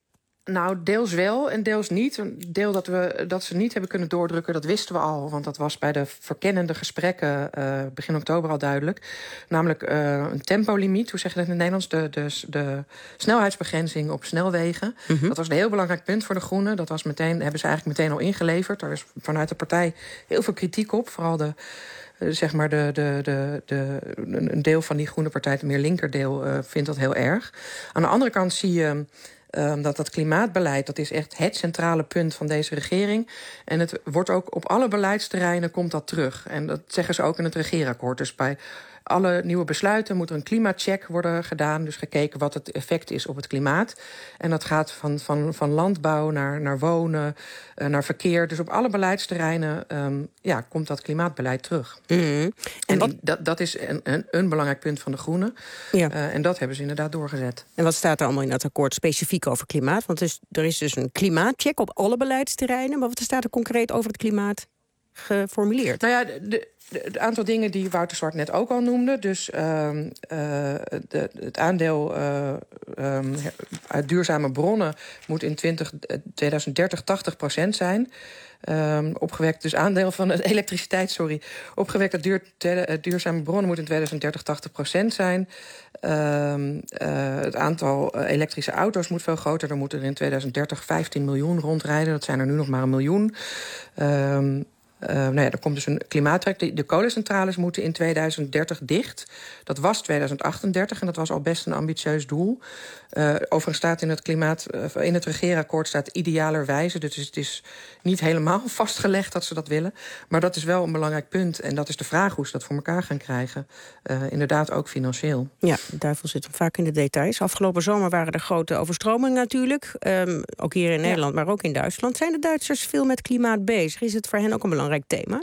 Nou, deels wel en deels niet. Een deel dat, we, dat ze niet hebben kunnen doordrukken, dat wisten we al. Want dat was bij de verkennende gesprekken uh, begin oktober al duidelijk. Namelijk uh, een tempolimiet, hoe zeg je dat in het Nederlands? De, de, de snelheidsbegrenzing op snelwegen. Mm-hmm. Dat was een heel belangrijk punt voor de Groenen. Dat was meteen, hebben ze eigenlijk meteen al ingeleverd. Er is vanuit de partij heel veel kritiek op. Vooral de... Uh, zeg maar de, de, de, de, een deel van die groene partij, het meer linkerdeel, uh, vindt dat heel erg. Aan de andere kant zie je Um, dat dat klimaatbeleid, dat is echt het centrale punt van deze regering. En het wordt ook op alle beleidsterreinen komt dat terug. En dat zeggen ze ook in het regeerakkoord. Dus bij alle nieuwe besluiten moet er een klimaatcheck worden gedaan. Dus gekeken wat het effect is op het klimaat. En dat gaat van, van, van landbouw naar, naar wonen, uh, naar verkeer. Dus op alle beleidsterreinen um, ja, komt dat klimaatbeleid terug. Mm-hmm. En, en wat... die, dat, dat is een, een, een belangrijk punt van de Groenen. Ja. Uh, en dat hebben ze inderdaad doorgezet. En wat staat er allemaal in dat akkoord specifiek over klimaat? Want er is, er is dus een klimaatcheck op alle beleidsterreinen. Maar wat staat er concreet over het klimaat geformuleerd? Nou ja, de, Het aantal dingen die Wouter Zwart net ook al noemde. Dus uh, uh, de, het aandeel uh, um, uit duurzame bronnen moet in twintig dertig tachtig procent zijn. Um, opgewekt, dus aandeel van de elektriciteit, sorry. Opgewekte duur, te, duurzame bronnen moet in twintig dertig tachtig procent zijn. Um, uh, het aantal uh, elektrische auto's moet veel groter. Er moeten er in twintig dertig vijftien miljoen rondrijden. Dat zijn er nu nog maar een miljoen. Um, Uh, nou ja, er komt dus een klimaattrek. De, de kolencentrales moeten in twintig dertig dicht. Dat was twintig achtendertig en dat was al best een ambitieus doel. Uh, overigens staat in het klimaat, uh, in het regeerakkoord staat idealerwijze. Dus het is niet helemaal vastgelegd dat ze dat willen. Maar dat is wel een belangrijk punt. En dat is de vraag hoe ze dat voor elkaar gaan krijgen. Uh, inderdaad ook financieel. Ja, de duivel zit vaak in de details. Afgelopen zomer waren er grote overstromingen natuurlijk. Um, ook hier in Nederland, ja. Maar ook in Duitsland. Zijn de Duitsers veel met klimaat bezig? Is het voor hen ook een belangrijk thema?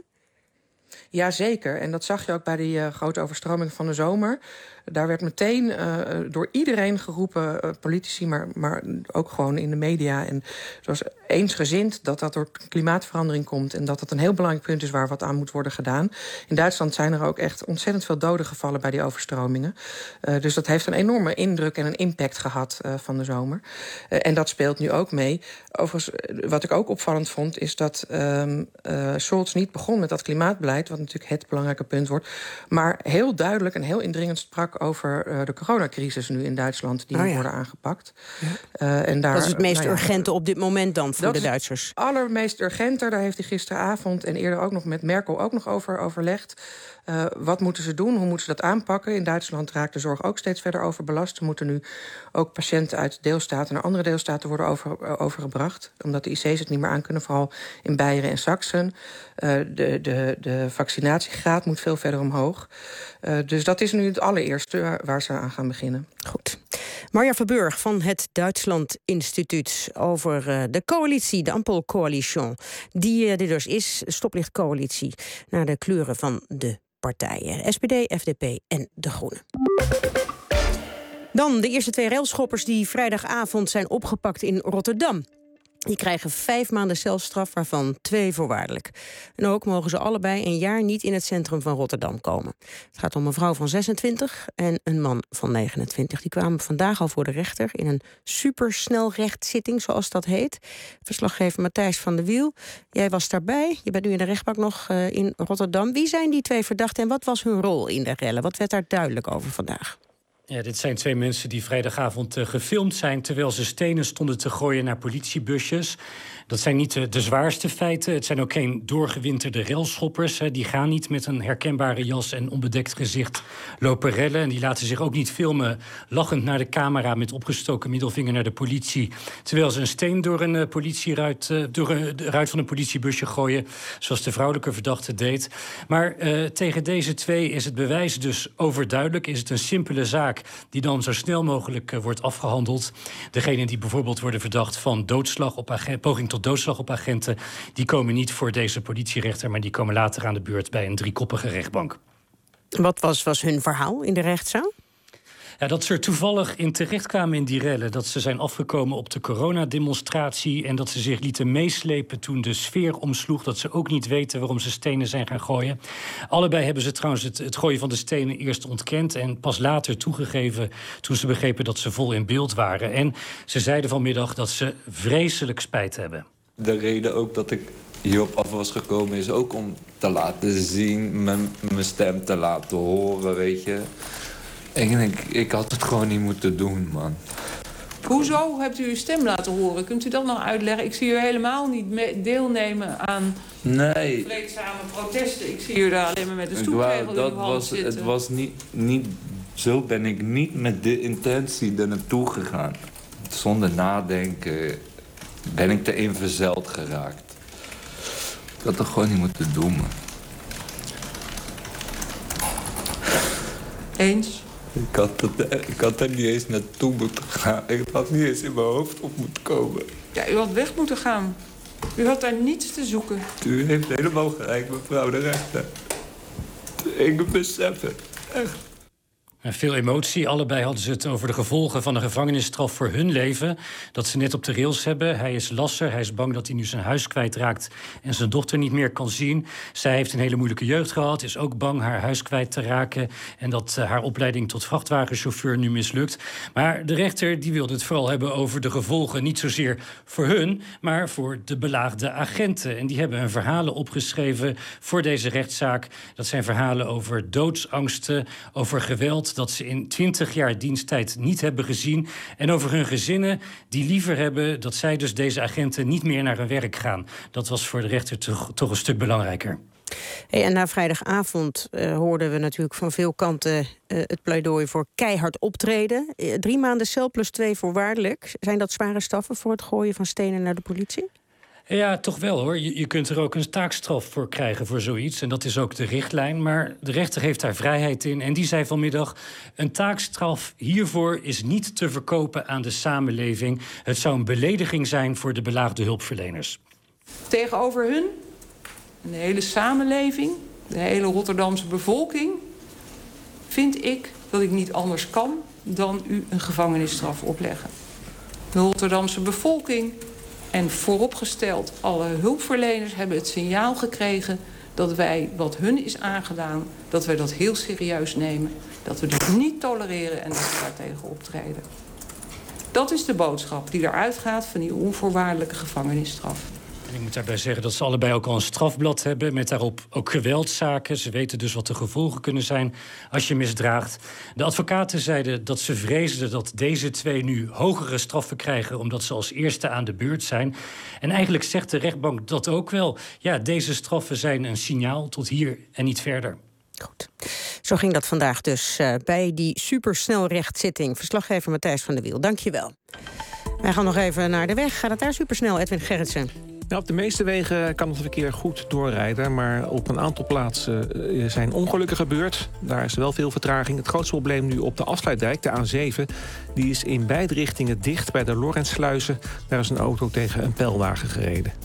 Jazeker, en dat zag je ook bij die uh, grote overstroming van de zomer. Daar werd meteen uh, door iedereen geroepen, uh, politici, maar, maar ook gewoon in de media. En het was eensgezind dat dat door klimaatverandering komt en dat dat een heel belangrijk punt is waar wat aan moet worden gedaan. In Duitsland zijn er ook echt ontzettend veel doden gevallen bij die overstromingen. Uh, dus dat heeft een enorme indruk en een impact gehad uh, van de zomer. Uh, en dat speelt nu ook mee. Overigens, wat ik ook opvallend vond, is dat uh, uh, Scholz niet begon met dat klimaatbeleid, wat natuurlijk het belangrijke punt wordt. Maar heel duidelijk en heel indringend sprak over uh, de coronacrisis nu in Duitsland, die oh, ja. worden aangepakt. Ja. Uh, en daar, dat is het meest nou ja, urgente op dit moment dan voor dat de Duitsers? Is het allermeest urgenter. Daar heeft hij gisteravond en eerder ook nog met Merkel ook nog over overlegd. Uh, wat moeten ze doen? Hoe moeten ze dat aanpakken? In Duitsland raakt de zorg ook steeds verder overbelast. Er moeten nu ook patiënten uit deelstaten naar andere deelstaten worden over, overgebracht. Omdat de I C's het niet meer aan kunnen, vooral in Beieren en Sachsen. Uh, de, de, de vaccinatiegraad moet veel verder omhoog. Uh, dus dat is nu het allereerste waar ze aan gaan beginnen. Goed. Marja Verburg van het Duitsland Instituut over uh, de coalitie, de Ampelcoalition. Die uh, dit dus is, stoplichtcoalitie, naar de kleuren van de partijen. S P D, F D P en De Groenen. Dan de eerste twee railschoppers die vrijdagavond zijn opgepakt in Rotterdam. Die krijgen vijf maanden celstraf, waarvan twee voorwaardelijk. En ook mogen ze allebei een jaar niet in het centrum van Rotterdam komen. Het gaat om een vrouw van zesentwintig en een man van negenentwintig. Die kwamen vandaag al voor de rechter in een supersnelrechtzitting, zoals dat heet. Verslaggever Matthijs van der Wiel, jij was daarbij. Je bent nu in de rechtbank nog uh, in Rotterdam. Wie zijn die twee verdachten en wat was hun rol in de rellen? Wat werd daar duidelijk over vandaag? Ja, dit zijn twee mensen die vrijdagavond uh, gefilmd zijn terwijl ze stenen stonden te gooien naar politiebusjes. Dat zijn niet uh, de zwaarste feiten. Het zijn ook geen doorgewinterde railschoppers. Uh, die gaan niet met een herkenbare jas en onbedekt gezicht lopen rellen. En die laten zich ook niet filmen lachend naar de camera met opgestoken middelvinger naar de politie. Terwijl ze een steen door een uh, politieruit, uh, door uh, de ruit van een politiebusje gooien, zoals de vrouwelijke verdachte deed. Maar uh, tegen deze twee is het bewijs dus overduidelijk. Is het een simpele zaak die dan zo snel mogelijk uh, wordt afgehandeld. Degenen die bijvoorbeeld worden verdacht van doodslag op agent, poging tot doodslag op agenten, die komen niet voor deze politierechter, maar die komen later aan de beurt bij een driekoppige rechtbank. Wat was, was hun verhaal in de rechtszaal? Ja, dat ze er toevallig in terechtkwamen in die rellen. Dat ze zijn afgekomen op de coronademonstratie en dat ze zich lieten meeslepen toen de sfeer omsloeg. Dat ze ook niet weten waarom ze stenen zijn gaan gooien. Allebei hebben ze trouwens het, het gooien van de stenen eerst ontkend en pas later toegegeven toen ze begrepen dat ze vol in beeld waren. En ze zeiden vanmiddag dat ze vreselijk spijt hebben. De reden ook dat ik hierop af was gekomen is ook om te laten zien, mijn, mijn stem te laten horen, weet je. En ik, ik had het gewoon niet moeten doen, man. Hoezo hebt u uw stem laten horen? Kunt u dat nog uitleggen? Ik zie u helemaal niet deelnemen aan nee. vreedzame protesten. Ik zie u daar alleen maar met de stoepregel in uw hand zitten. Het was niet, niet... Zo ben ik niet met de intentie er naartoe gegaan. Zonder nadenken ben ik erin verzeild geraakt. Ik had het gewoon niet moeten doen, man. Eens? Ik had, het, ik had er niet eens naartoe moeten gaan. Ik had niet eens in mijn hoofd op moeten komen. Ja, u had weg moeten gaan. U had daar niets te zoeken. U heeft helemaal gelijk, mevrouw de rechter. Ik besef het, echt. En veel emotie. Allebei hadden ze het over de gevolgen van een gevangenisstraf voor hun leven. Dat ze net op de rails hebben. Hij is lasser. Hij is bang dat hij nu zijn huis kwijtraakt en zijn dochter niet meer kan zien. Zij heeft een hele moeilijke jeugd gehad. Is ook bang haar huis kwijt te raken. En dat uh, haar opleiding tot vrachtwagenchauffeur nu mislukt. Maar de rechter die wilde het vooral hebben over de gevolgen. Niet zozeer voor hun, maar voor de belaagde agenten. En die hebben hun verhalen opgeschreven voor deze rechtszaak. Dat zijn verhalen over doodsangsten, over geweld dat ze in twintig jaar diensttijd niet hebben gezien. En over hun gezinnen die liever hebben dat zij dus deze agenten niet meer naar hun werk gaan. Dat was voor de rechter toch, toch een stuk belangrijker. Hey, en na vrijdagavond uh, hoorden we natuurlijk van veel kanten uh, het pleidooi voor keihard optreden. Uh, drie maanden cel plus twee voorwaardelijk. Zijn dat zware straffen voor het gooien van stenen naar de politie? Ja, toch wel hoor. Je, je kunt er ook een taakstraf voor krijgen voor zoiets. En dat is ook de richtlijn. Maar de rechter heeft daar vrijheid in. En die zei vanmiddag, een taakstraf hiervoor is niet te verkopen aan de samenleving. Het zou een belediging zijn voor de belaagde hulpverleners. Tegenover hun, de hele samenleving, de hele Rotterdamse bevolking, vind ik dat ik niet anders kan dan u een gevangenisstraf opleggen. De Rotterdamse bevolking en vooropgesteld alle hulpverleners hebben het signaal gekregen dat wij wat hun is aangedaan, dat wij dat heel serieus nemen. Dat we dit niet tolereren en dat we daartegen optreden. Dat is de boodschap die eruit gaat van die onvoorwaardelijke gevangenisstraf. Ik moet daarbij zeggen dat ze allebei ook al een strafblad hebben... met daarop ook geweldzaken. Ze weten dus wat de gevolgen kunnen zijn als je misdraagt. De advocaten zeiden dat ze vreesden dat deze twee nu hogere straffen krijgen... omdat ze als eerste aan de beurt zijn. En eigenlijk zegt de rechtbank dat ook wel. Ja, deze straffen zijn een signaal tot hier en niet verder. Goed. Zo ging dat vandaag dus uh, bij die supersnelrechtzitting. Verslaggever Matthijs van der Wiel, dank je wel. Wij gaan nog even naar de weg. Gaat het daar supersnel, Edwin Gerritsen? Nou, op de meeste wegen kan het verkeer goed doorrijden... maar op een aantal plaatsen zijn ongelukken gebeurd. Daar is wel veel vertraging. Het grootste probleem nu op de afsluitdijk, de A zeven... die is in beide richtingen dicht bij de Lorentzsluizen. Daar is een auto tegen een pijlwagen gereden.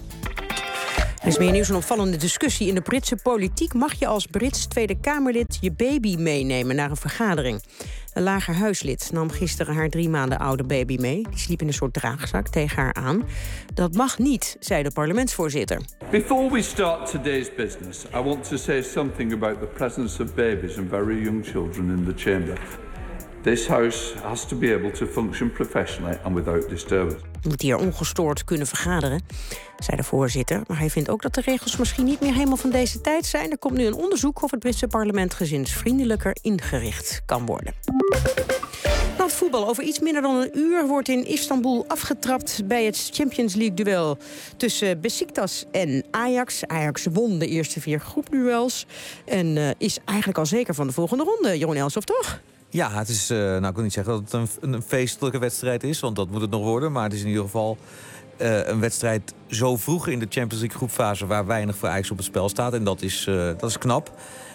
Er is meer nieuws, een opvallende discussie in de Britse politiek. Mag je als Brits Tweede Kamerlid je baby meenemen naar een vergadering? Een lagerhuislid nam gisteren haar drie maanden oude baby mee. Die sliep in een soort draagzak tegen haar aan. Dat mag niet, zei de parlementsvoorzitter. Before we start today's business, I want to say something about the presence of babies and very young children in the chamber. This house has to be able to function professionally and without disturbance. Je moet hier ongestoord kunnen vergaderen, zei de voorzitter. Maar hij vindt ook dat de regels misschien niet meer helemaal van deze tijd zijn. Er komt nu een onderzoek of het Britse parlement gezinsvriendelijker ingericht kan worden. Nou, het voetbal. Over iets minder dan een uur wordt in Istanbul afgetrapt bij het Champions League-duel tussen Beşiktaş en Ajax. Ajax won de eerste vier groepduels en uh, is eigenlijk al zeker van de volgende ronde. Jeroen Elshoff, toch? Ja, het is, uh, nou ik wil niet zeggen dat het een, een feestelijke wedstrijd is, want dat moet het nog worden. Maar het is in ieder geval uh, een wedstrijd zo vroeg in de Champions League groepfase waar weinig voor Ajax op het spel staat. En dat is, uh, dat is knap.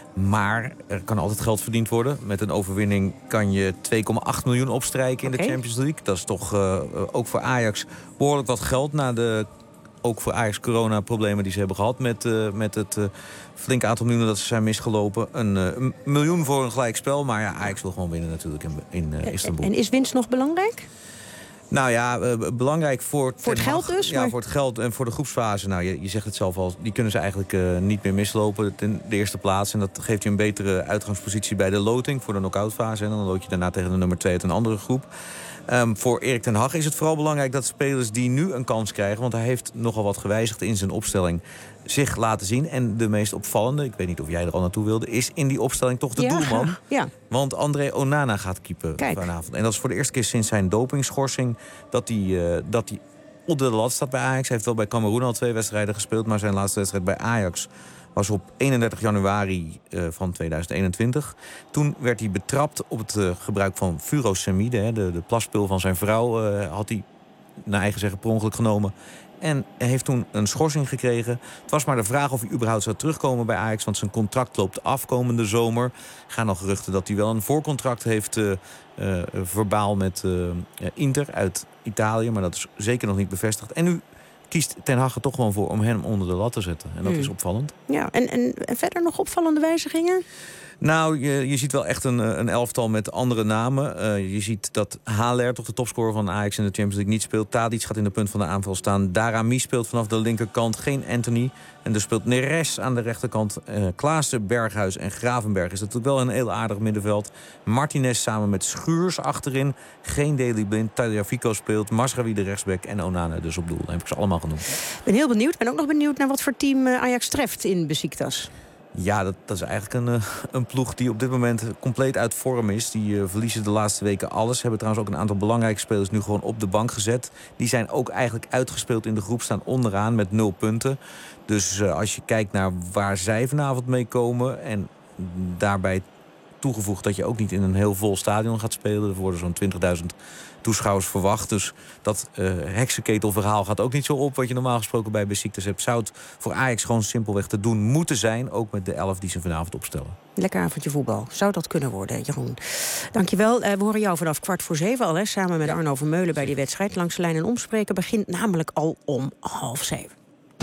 Maar er kan altijd geld verdiend worden. Met een overwinning kan je twee komma acht miljoen opstrijken in okay. de Champions League. Dat is toch uh, ook voor Ajax behoorlijk wat geld na de... Ook voor Ajax corona-problemen die ze hebben gehad met, uh, met het uh, flinke aantal miljoenen dat ze zijn misgelopen. Een, uh, een miljoen voor een gelijkspel, maar ja, Ajax wil gewoon winnen natuurlijk in, in uh, Istanbul. En is winst nog belangrijk? Nou ja, uh, belangrijk voor... Voor het geld dus? Ja, maar... voor het geld en voor de groepsfase. Nou, je, je zegt het zelf al, die kunnen ze eigenlijk uh, niet meer mislopen in de eerste plaats. En dat geeft je een betere uitgangspositie bij de loting voor de knock-outfase. En dan lood je daarna tegen de nummer twee uit een andere groep. Um, voor Erik ten Hag is het vooral belangrijk dat spelers die nu een kans krijgen... want hij heeft nogal wat gewijzigd in zijn opstelling, zich laten zien. En de meest opvallende, ik weet niet of jij er al naartoe wilde... is in die opstelling toch de ja, doelman. Ja. Want André Onana gaat keepen Kijk. vanavond. En dat is voor de eerste keer sinds zijn dopingschorsing... dat hij, uh, dat hij op de lat staat bij Ajax. Hij heeft wel bij Cameroen al twee wedstrijden gespeeld... maar zijn laatste wedstrijd bij Ajax... was op eenendertig januari uh, van tweeduizend eenentwintig. Toen werd hij betrapt op het uh, gebruik van furosemide. Hè, de, de plaspil van zijn vrouw uh, had hij naar eigen zeggen per ongeluk genomen. En hij heeft toen een schorsing gekregen. Het was maar de vraag of hij überhaupt zou terugkomen bij Ajax... want zijn contract loopt af komende zomer. Er gaan nog geruchten dat hij wel een voorcontract heeft... Uh, uh, verbaal met uh, Inter uit Italië. Maar dat is zeker nog niet bevestigd. En nu kiest Ten Hag er toch gewoon voor om hem onder de lat te zetten. En dat hmm. is opvallend. Ja, en, en, en verder nog opvallende wijzigingen? Nou, je, je ziet wel echt een, een elftal met andere namen. Uh, je ziet dat Haller, toch de topscorer van Ajax in de Champions League, niet speelt. Tadic gaat in de punt van de aanval staan. Darami speelt vanaf de linkerkant. Geen Anthony. En er speelt Neres aan de rechterkant. Uh, Klaassen, Berghuis en Gravenberg is natuurlijk wel een heel aardig middenveld. Martinez samen met Schuurs achterin. Geen Daley Blind. Tagliafico speelt. Mazraoui de rechtsback en Onana dus op doel. Dat heb ik ze allemaal genoemd. Ik ben heel benieuwd. Ik ben ook nog benieuwd naar wat voor team Ajax treft in Beşiktaş. Ja, dat, dat is eigenlijk een, uh, een ploeg die op dit moment compleet uit vorm is. Die uh, verliezen de laatste weken alles. Hebben trouwens ook een aantal belangrijke spelers nu gewoon op de bank gezet. Die zijn ook eigenlijk uitgespeeld in de groep, staan onderaan met nul punten. Dus uh, als je kijkt naar waar zij vanavond mee komen... en daarbij toegevoegd dat je ook niet in een heel vol stadion gaat spelen. Er worden zo'n twintigduizend toeschouwers verwacht. Dus dat uh, heksenketelverhaal gaat ook niet zo op... wat je normaal gesproken bij Beşiktaş hebt. Zou het voor Ajax gewoon simpelweg te doen moeten zijn... ook met de elf die ze vanavond opstellen. Lekker avondje voetbal. Zou dat kunnen worden, Jeroen? Dankjewel. Uh, we horen jou vanaf kwart voor zeven al, hè, samen met Arno Vermeulen bij die wedstrijd. Langs de lijn en omspreken begint namelijk al om half zeven.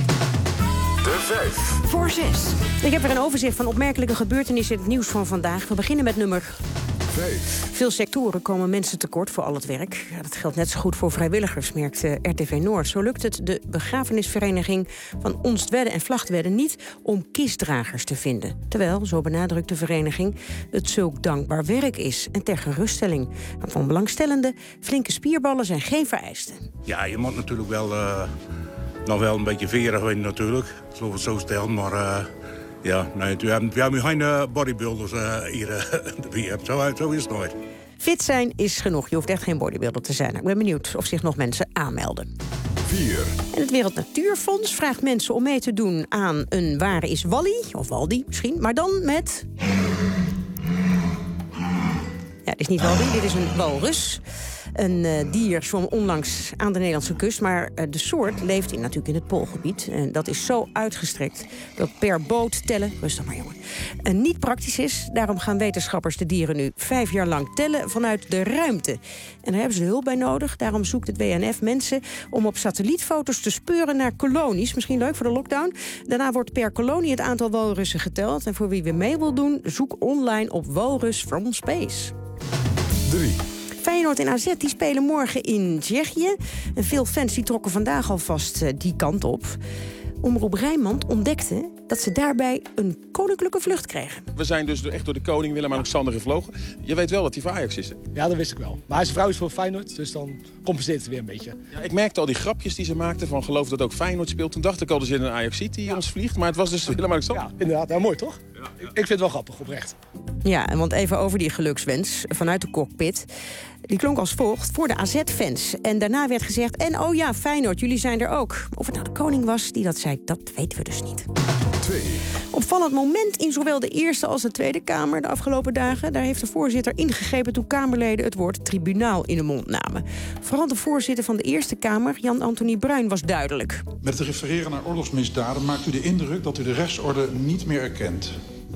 De vijf. Voor zes. Ik heb weer een overzicht van opmerkelijke gebeurtenissen in het nieuws van vandaag. We beginnen met nummer vijf. Veel sectoren komen mensen tekort voor al het werk. Ja, dat geldt net zo goed voor vrijwilligers, merkt R T V Noord. Zo lukt het de begrafenisvereniging van Onstwedde en Vlachtwedde niet om kistdragers te vinden. Terwijl, zo benadrukt de vereniging, het zulk dankbaar werk is. En ter geruststelling van belangstellenden, flinke spierballen zijn geen vereisten. Ja, je moet natuurlijk wel... Uh... nog wel een beetje verig vinden natuurlijk, zullen we het zo stellen. Maar uh, ja, nee, we hebben, we hebben geen uh, bodybuilders uh, hier uh, wie hebt. Zo, zo is het nooit. Fit zijn is genoeg. Je hoeft echt geen bodybuilder te zijn. Ik ben benieuwd of zich nog mensen aanmelden. vier. En het Wereld Natuurfonds vraagt mensen om mee te doen aan een Waar is Wally? Of Waldi misschien, maar dan met... Ja, dit is niet Waldi, dit is een walrus. Een uh, dier zwom onlangs aan de Nederlandse kust, maar uh, de soort leeft in, natuurlijk in het Poolgebied. En dat is zo uitgestrekt dat per boot tellen, rustig maar jongen, uh, niet praktisch is. Daarom gaan wetenschappers de dieren nu vijf jaar lang tellen vanuit de ruimte. En daar hebben ze hulp bij nodig. Daarom zoekt het W N F mensen om op satellietfoto's te speuren naar kolonies. Misschien leuk voor de lockdown. Daarna wordt per kolonie het aantal walrussen geteld. En voor wie weer mee wil doen, zoek online op Walrus from Space. drie. Feyenoord en A Z die spelen morgen in Tsjechië. En veel fans die trokken vandaag alvast uh, die kant op. Omroep Rijnmond ontdekte dat ze daarbij een koninklijke vlucht kregen. We zijn dus echt door de koning Willem-Alexander gevlogen. Je weet wel dat hij voor Ajax is, hè? Ja, dat wist ik wel. Maar zijn vrouw is voor Feyenoord, dus dan compenseert het weer een beetje. Ja, ik merkte al die grapjes die ze maakten van geloof dat ook Feyenoord speelt. Toen dacht ik al, er zit een Ajaxiet die ja. ons vliegt. Maar het was dus Willem-Alexander. Ja, inderdaad. Nou, mooi, toch? Ja, ja. Ik vind het wel grappig, oprecht. Ja, en want even over die gelukswens vanuit de cockpit. Die klonk als volgt voor de A Z-fans. En daarna werd gezegd, en oh ja, Feyenoord, jullie zijn er ook. Of het nou de koning was die dat zei, dat weten we dus niet. twee. Opvallend moment in zowel de Eerste als de Tweede Kamer de afgelopen dagen. Daar heeft de voorzitter ingegrepen toen Kamerleden het woord tribunaal in de mond namen. Vooral de voorzitter van de Eerste Kamer, Jan-Anthony Bruin, was duidelijk. Met het refereren naar oorlogsmisdaden maakt u de indruk dat u de rechtsorde niet meer erkent.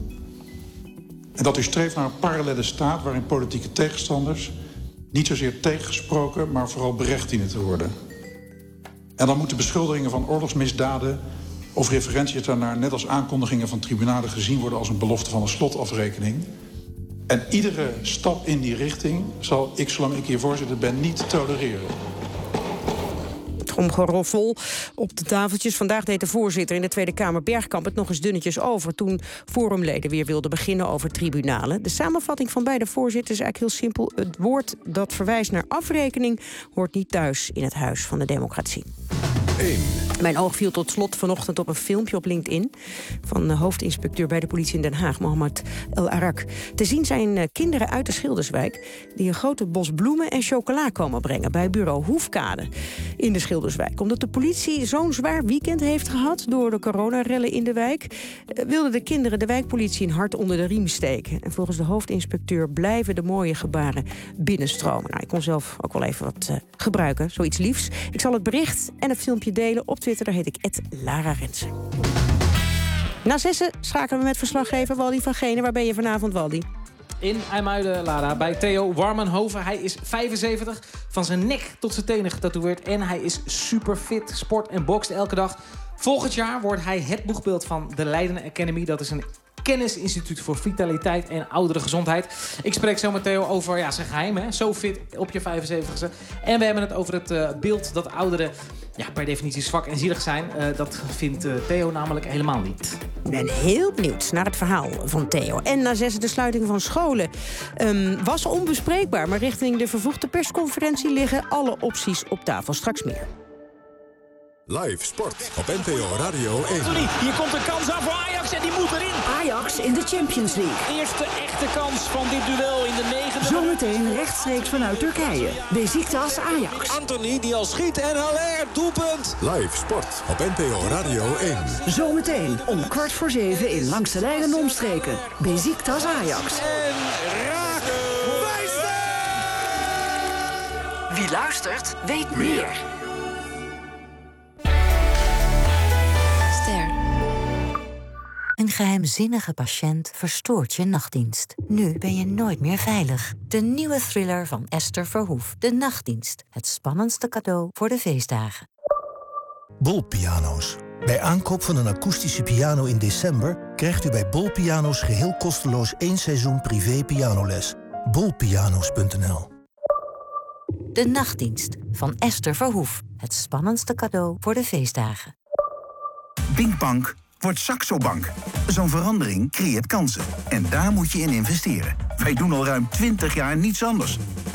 En dat u streeft naar een parallele staat waarin politieke tegenstanders niet zozeer tegengesproken, maar vooral berecht dienen te worden. En dan moeten beschuldigingen van oorlogsmisdaden of referenties daarnaar, net als aankondigingen van tribunalen, gezien worden als een belofte van een slotafrekening. En iedere stap in die richting zal ik, zolang ik hier voorzitter ben, niet tolereren. Tromgeroffel op de tafeltjes. Vandaag deed de voorzitter in de Tweede Kamer Bergkamp het nog eens dunnetjes over toen forumleden weer wilden beginnen over tribunalen. De samenvatting van beide voorzitters is eigenlijk heel simpel. Het woord dat verwijst naar afrekening hoort niet thuis in het Huis van de Democratie. één. Mijn oog viel tot slot vanochtend op een filmpje op LinkedIn van de hoofdinspecteur bij de politie in Den Haag, Mohammed El Arak. Te zien zijn kinderen uit de Schilderswijk die een grote bos bloemen en chocola komen brengen bij bureau Hoefkade in de Schilderswijk. Omdat de politie zo'n zwaar weekend heeft gehad door de coronarellen in de wijk, wilden de kinderen de wijkpolitie een hart onder de riem steken. En volgens de hoofdinspecteur blijven de mooie gebaren binnenstromen. Nou, ik kon zelf ook wel even wat uh, gebruiken, zoiets liefs. Ik zal het bericht en het filmpje delen op Twitter, daar heet ik at Lara Rensen. Na zessen schakelen we met verslaggever Waldi van Genen. Waar ben je vanavond, Waldi? In IJmuiden, Lara, bij Theo Warmenhoven. Hij is vijfenzeventig, van zijn nek tot zijn tenen getatoeëerd. En hij is super fit, sport en bokst elke dag. Volgend jaar wordt hij het boegbeeld van de Leiden Academy. Dat is een kennisinstituut voor vitaliteit en oudere gezondheid. Ik spreek zo met Theo over ja, zijn geheim, hè? Zo fit op je vijfenzeventigste. En we hebben het over het uh, beeld dat ouderen ja, per definitie zwak en zielig zijn. Uh, dat vindt uh, Theo namelijk helemaal niet. Ik ben heel benieuwd naar het verhaal van Theo. En na zes de sluiting van scholen um, was onbespreekbaar. Maar richting de vervroegde persconferentie liggen alle opties op tafel. Straks meer. Live sport op N P O Radio één. Hier komt een kans aan voor Ajax en die moet erin. Ajax in de Champions League. Eerste echte kans van dit duel in de negende. Zometeen rechtstreeks vanuit Turkije. Besiktas Ajax. Anthony die al schiet en Haller, doelpunt. Live sport op N P O Radio één. Zometeen om kwart voor zeven in Langs de Lijn en Omstreken. Besiktas Ajax. En raak. Wie luistert, weet meer. Een geheimzinnige patiënt verstoort je nachtdienst. Nu ben je nooit meer veilig. De nieuwe thriller van Esther Verhoef. De Nachtdienst. Het spannendste cadeau voor de feestdagen. Bol Piano's. Bij aankoop van een akoestische piano in december krijgt u bij Bol Piano's geheel kosteloos één seizoen privé pianoles. bol piano's punt n l. De Nachtdienst van Esther Verhoef. Het spannendste cadeau voor de feestdagen. Binkbank wordt Saxo Bank. Zo'n verandering creëert kansen. En daar moet je in investeren. Wij doen al ruim twintig jaar niets anders.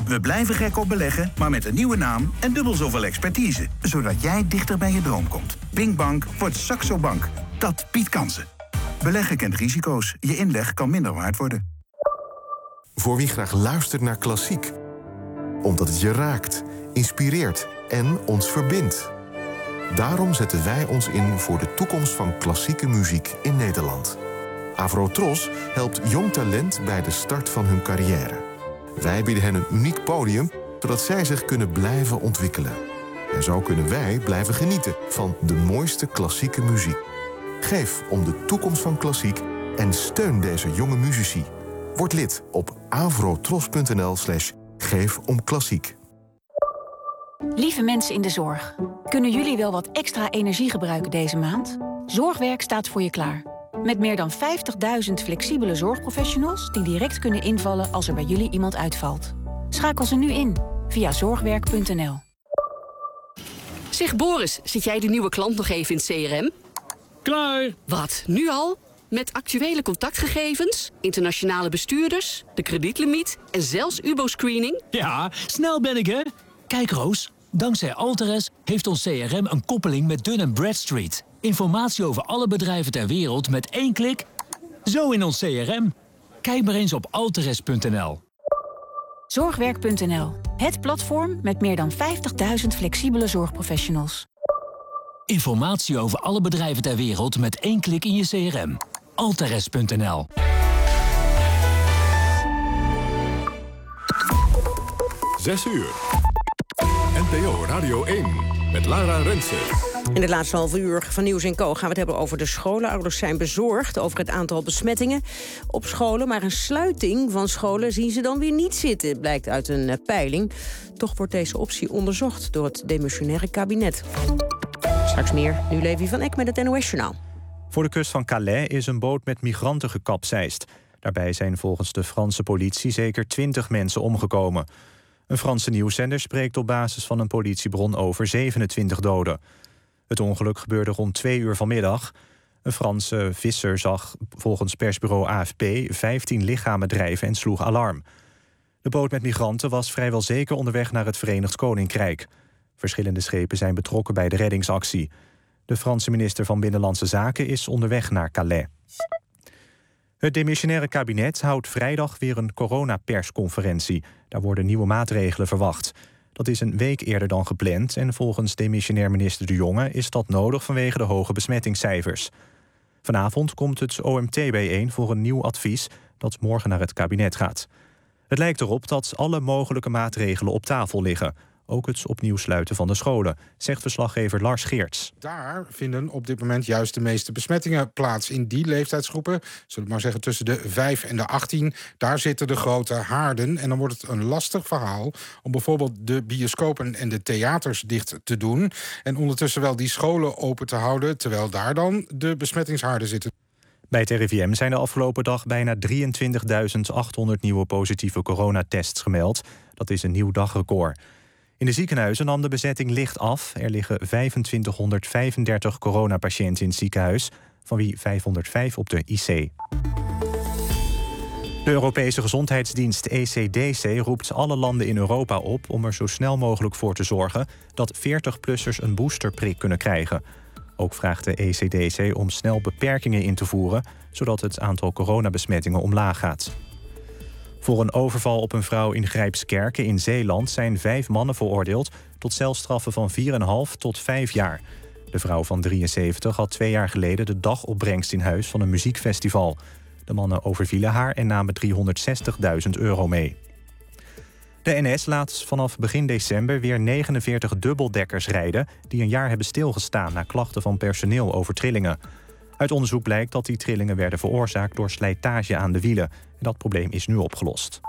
We blijven gek op beleggen, maar met een nieuwe naam en dubbel zoveel expertise. Zodat jij dichter bij je droom komt. Binkbank wordt Saxo Bank. Dat biedt kansen. Beleggen kent risico's. Je inleg kan minder waard worden. Voor wie graag luistert naar klassiek. Omdat het je raakt, inspireert en ons verbindt. Daarom zetten wij ons in voor de toekomst van klassieke muziek in Nederland. Avrotros helpt jong talent bij de start van hun carrière. Wij bieden hen een uniek podium, zodat zij zich kunnen blijven ontwikkelen. En zo kunnen wij blijven genieten van de mooiste klassieke muziek. Geef om de toekomst van klassiek en steun deze jonge muzici. Word lid op avrotros.nl slash geef om klassiek. Lieve mensen in de zorg, kunnen jullie wel wat extra energie gebruiken deze maand? Zorgwerk staat voor je klaar. Met meer dan vijftigduizend flexibele zorgprofessionals die direct kunnen invallen als er bij jullie iemand uitvalt. Schakel ze nu in via zorgwerk punt n l. Zeg Boris, zit jij de nieuwe klant nog even in het C R M? Klaar! Wat, nu al? Met actuele contactgegevens, internationale bestuurders, de kredietlimiet en zelfs U B O-screening? Ja, snel ben ik, hè? Kijk, Roos, dankzij Alteres heeft ons C R M een koppeling met Dun en Bradstreet. Informatie over alle bedrijven ter wereld met één klik. Zo in ons C R M. Kijk maar eens op alteres punt n l. Zorgwerk punt n l. Het platform met meer dan vijftigduizend flexibele zorgprofessionals. Informatie over alle bedrijven ter wereld met één klik in je C R M. alteres punt n l. Zes uur. N P O Radio één met Lara Rensen. In de laatste halve uur van Nieuws en Co gaan we het hebben over de scholen. Ouders zijn bezorgd over het aantal besmettingen op scholen. Maar een sluiting van scholen zien ze dan weer niet zitten, blijkt uit een peiling. Toch wordt deze optie onderzocht door het demissionaire kabinet. Straks meer, nu Levi van Eck met het N O S-journaal. Voor de kust van Calais is een boot met migranten gekapseist. Daarbij zijn volgens de Franse politie zeker twintig mensen omgekomen. Een Franse nieuwszender spreekt op basis van een politiebron over zevenentwintig doden. Het ongeluk gebeurde rond twee uur vanmiddag. Een Franse visser zag volgens persbureau A F P vijftien lichamen drijven en sloeg alarm. De boot met migranten was vrijwel zeker onderweg naar het Verenigd Koninkrijk. Verschillende schepen zijn betrokken bij de reddingsactie. De Franse minister van Binnenlandse Zaken is onderweg naar Calais. Het demissionaire kabinet houdt vrijdag weer een coronapersconferentie. Daar worden nieuwe maatregelen verwacht. Dat is een week eerder dan gepland en volgens demissionair minister De Jonge is dat nodig vanwege de hoge besmettingscijfers. Vanavond komt het O M T bijeen voor een nieuw advies dat morgen naar het kabinet gaat. Het lijkt erop dat alle mogelijke maatregelen op tafel liggen. Ook het opnieuw sluiten van de scholen, zegt verslaggever Lars Geerts. Daar vinden op dit moment juist de meeste besmettingen plaats. In die leeftijdsgroepen, zullen we maar zeggen tussen de vijf en de achttien... daar zitten de grote haarden. En dan wordt het een lastig verhaal om bijvoorbeeld de bioscopen en de theaters dicht te doen. En ondertussen wel die scholen open te houden, terwijl daar dan de besmettingshaarden zitten. Bij het R I V M zijn de afgelopen dag bijna drieëntwintigduizend achthonderd nieuwe positieve coronatests gemeld. Dat is een nieuw dagrecord. In de ziekenhuizen nam de bezetting licht af. Er liggen vijfentwintighonderdvijfendertig coronapatiënten in het ziekenhuis, van wie vijfhonderdvijf op de I C. De Europese gezondheidsdienst E C D C roept alle landen in Europa op om er zo snel mogelijk voor te zorgen dat veertig-plussers een boosterprik kunnen krijgen. Ook vraagt de E C D C om snel beperkingen in te voeren, zodat het aantal coronabesmettingen omlaag gaat. Voor een overval op een vrouw in Grijpskerken in Zeeland zijn vijf mannen veroordeeld tot celstraffen van vier komma vijf tot vijf jaar. De vrouw van drieënzeventig had twee jaar geleden de dagopbrengst in huis van een muziekfestival. De mannen overvielen haar en namen driehonderdzestigduizend euro mee. De N S laat vanaf begin december weer negenenveertig dubbeldekkers rijden die een jaar hebben stilgestaan na klachten van personeel over trillingen. Uit onderzoek blijkt dat die trillingen werden veroorzaakt door slijtage aan de wielen. En dat probleem is nu opgelost.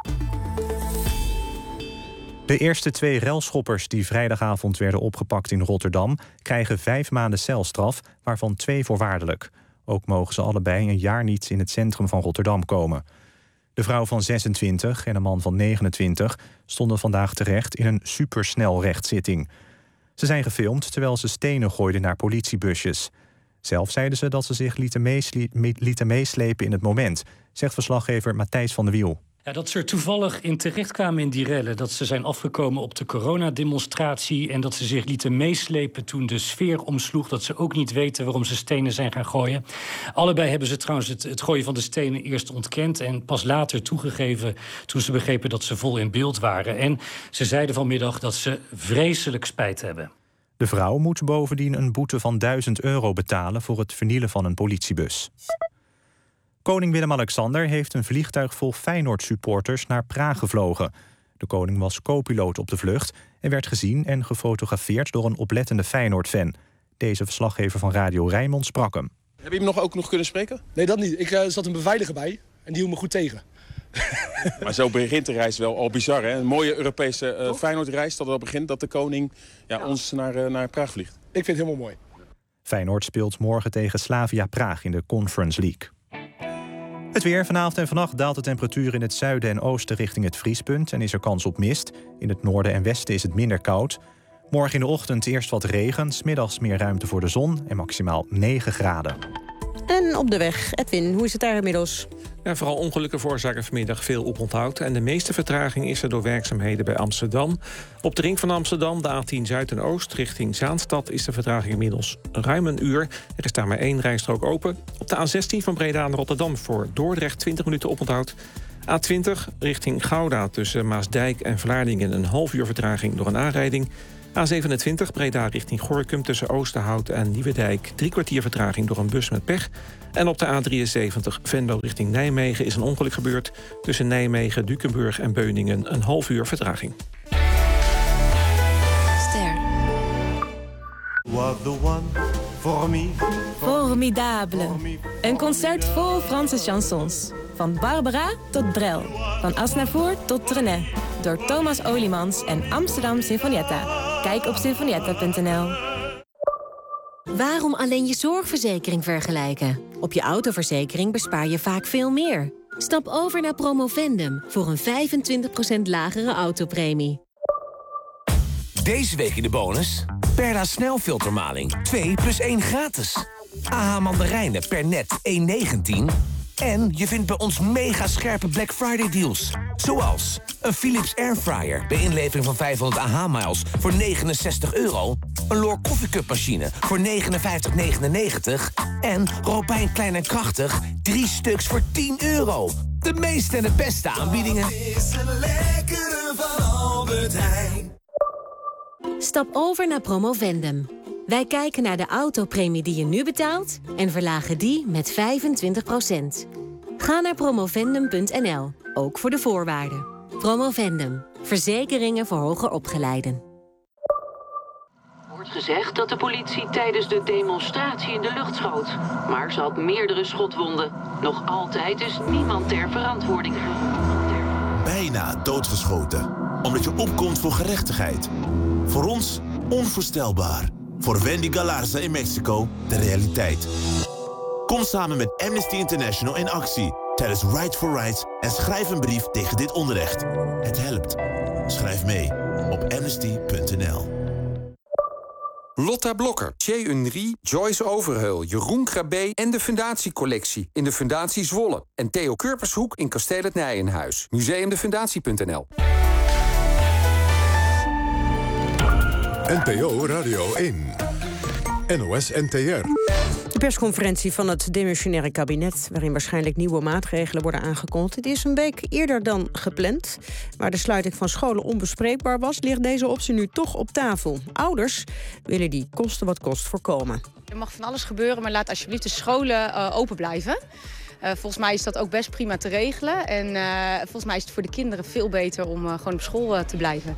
De eerste twee relschoppers die vrijdagavond werden opgepakt in Rotterdam krijgen vijf maanden celstraf, waarvan twee voorwaardelijk. Ook mogen ze allebei een jaar niet in het centrum van Rotterdam komen. De vrouw van zesentwintig en een man van negenentwintig stonden vandaag terecht in een supersnelrechtszitting. Ze zijn gefilmd terwijl ze stenen gooiden naar politiebusjes. Zelf zeiden ze dat ze zich lieten, meesle- lieten meeslepen in het moment, zegt verslaggever Matthijs van de Wiel. Ja, dat ze er toevallig in terechtkwamen in die rellen. Dat ze zijn afgekomen op de coronademonstratie en dat ze zich lieten meeslepen toen de sfeer omsloeg. Dat ze ook niet weten waarom ze stenen zijn gaan gooien. Allebei hebben ze trouwens het, het gooien van de stenen eerst ontkend en pas later toegegeven toen ze begrepen dat ze vol in beeld waren. En ze zeiden vanmiddag dat ze vreselijk spijt hebben. De vrouw moet bovendien een boete van duizend euro betalen voor het vernielen van een politiebus. Koning Willem-Alexander heeft een vliegtuig vol Feyenoord-supporters naar Praag gevlogen. De koning was co-piloot op de vlucht en werd gezien en gefotografeerd door een oplettende Feyenoord-fan. Deze verslaggever van Radio Rijnmond sprak hem. Heb je hem nog ook nog kunnen spreken? Nee, dat niet. Ik uh, zat een beveiliger bij en die hield me goed tegen. Maar zo begint de reis wel al bizar, hè? Een mooie Europese uh, Feyenoord-reis dat al begint dat de koning ja, ja. ons naar, uh, naar Praag vliegt. Ik vind het helemaal mooi. Feyenoord speelt morgen tegen Slavia Praag in de Conference League. Het weer. Vanavond en vannacht daalt de temperatuur in het zuiden en oosten richting het vriespunt en is er kans op mist. In het noorden en westen is het minder koud. Morgen in de ochtend eerst wat regen, 's middags meer ruimte voor de zon en maximaal negen graden. En op de weg, Edwin, hoe is het daar inmiddels? Ja, vooral ongelukken veroorzaken vanmiddag veel oponthoud. En de meeste vertraging is er door werkzaamheden bij Amsterdam. Op de ring van Amsterdam, de A tien Zuid en Oost, richting Zaanstad, is de vertraging inmiddels ruim een uur. Er is daar maar één rijstrook open. Op de A zestien van Breda naar Rotterdam voor Dordrecht twintig minuten oponthoud. A twintig richting Gouda tussen Maasdijk en Vlaardingen een half uur vertraging door een aanrijding. A zevenentwintig Breda richting Gorinchem tussen Oosterhout en Nieuwedijk. Drie kwartier vertraging door een bus met pech. En op de A drieënzeventig Venlo richting Nijmegen is een ongeluk gebeurd. Tussen Nijmegen, Dukenburg en Beuningen een half uur vertraging. Ster. What the one for me. Formidable. Een concert vol Franse chansons. Van Barbara tot Brel. Van Asnavour tot Trenet. Door Thomas Olimans en Amsterdam Sinfonietta. Kijk op sinfonietta punt n l. Waarom alleen je zorgverzekering vergelijken? Op je autoverzekering bespaar je vaak veel meer. Stap over naar Promovendum voor een vijfentwintig procent lagere autopremie. Deze week in de bonus. Perla snelfiltermaling. twee plus één gratis. A H mandarijnen per net één negentien. En je vindt bij ons mega scherpe Black Friday deals. Zoals een Philips Airfryer bij inlevering van vijfhonderd A H miles voor negenenzestig euro. Een Loor koffiecupmachine voor negenenvijftig negenennegentig. En Robijn Klein en Krachtig, drie stuks voor tien euro. De meeste en de beste aanbiedingen. Is een lekkere van Albert Heijn. Stap over naar Promovendum. Wij kijken naar de autopremie die je nu betaalt en verlagen die met vijfentwintig procent. Ga naar promovendum punt n l, ook voor de voorwaarden. Promovendum, verzekeringen voor hoger opgeleiden. Er wordt gezegd dat de politie tijdens de demonstratie in de lucht schoot. Maar ze had meerdere schotwonden. Nog altijd is niemand ter verantwoording geroepen. Bijna doodgeschoten, omdat je opkomt voor gerechtigheid. Voor ons onvoorstelbaar. Voor Wendy Galarza in Mexico de realiteit. Kom samen met Amnesty International in actie tijdens Right for Rights en schrijf een brief tegen dit onrecht. Het helpt. Schrijf mee op amnesty punt n l. Lotta Blokker, Thierry Henry, Joyce Overheul, Jeroen Krabbe en de Fundatiecollectie in de Fundatie Zwolle. En Theo Kurpershoek in Kasteel het Nijenhuis. museumdefundatie punt n l. N P O Radio één. N O S N T R. De persconferentie van het demissionaire kabinet, waarin waarschijnlijk nieuwe maatregelen worden aangekondigd. Het is een week eerder dan gepland. Waar de sluiting van scholen onbespreekbaar was, ligt deze optie nu toch op tafel. Ouders willen die kosten wat kost voorkomen. Er mag van alles gebeuren, maar laat alsjeblieft de scholen uh, open blijven. Uh, volgens mij is dat ook best prima te regelen. En uh, volgens mij is het voor de kinderen veel beter om uh, gewoon op school uh, te blijven.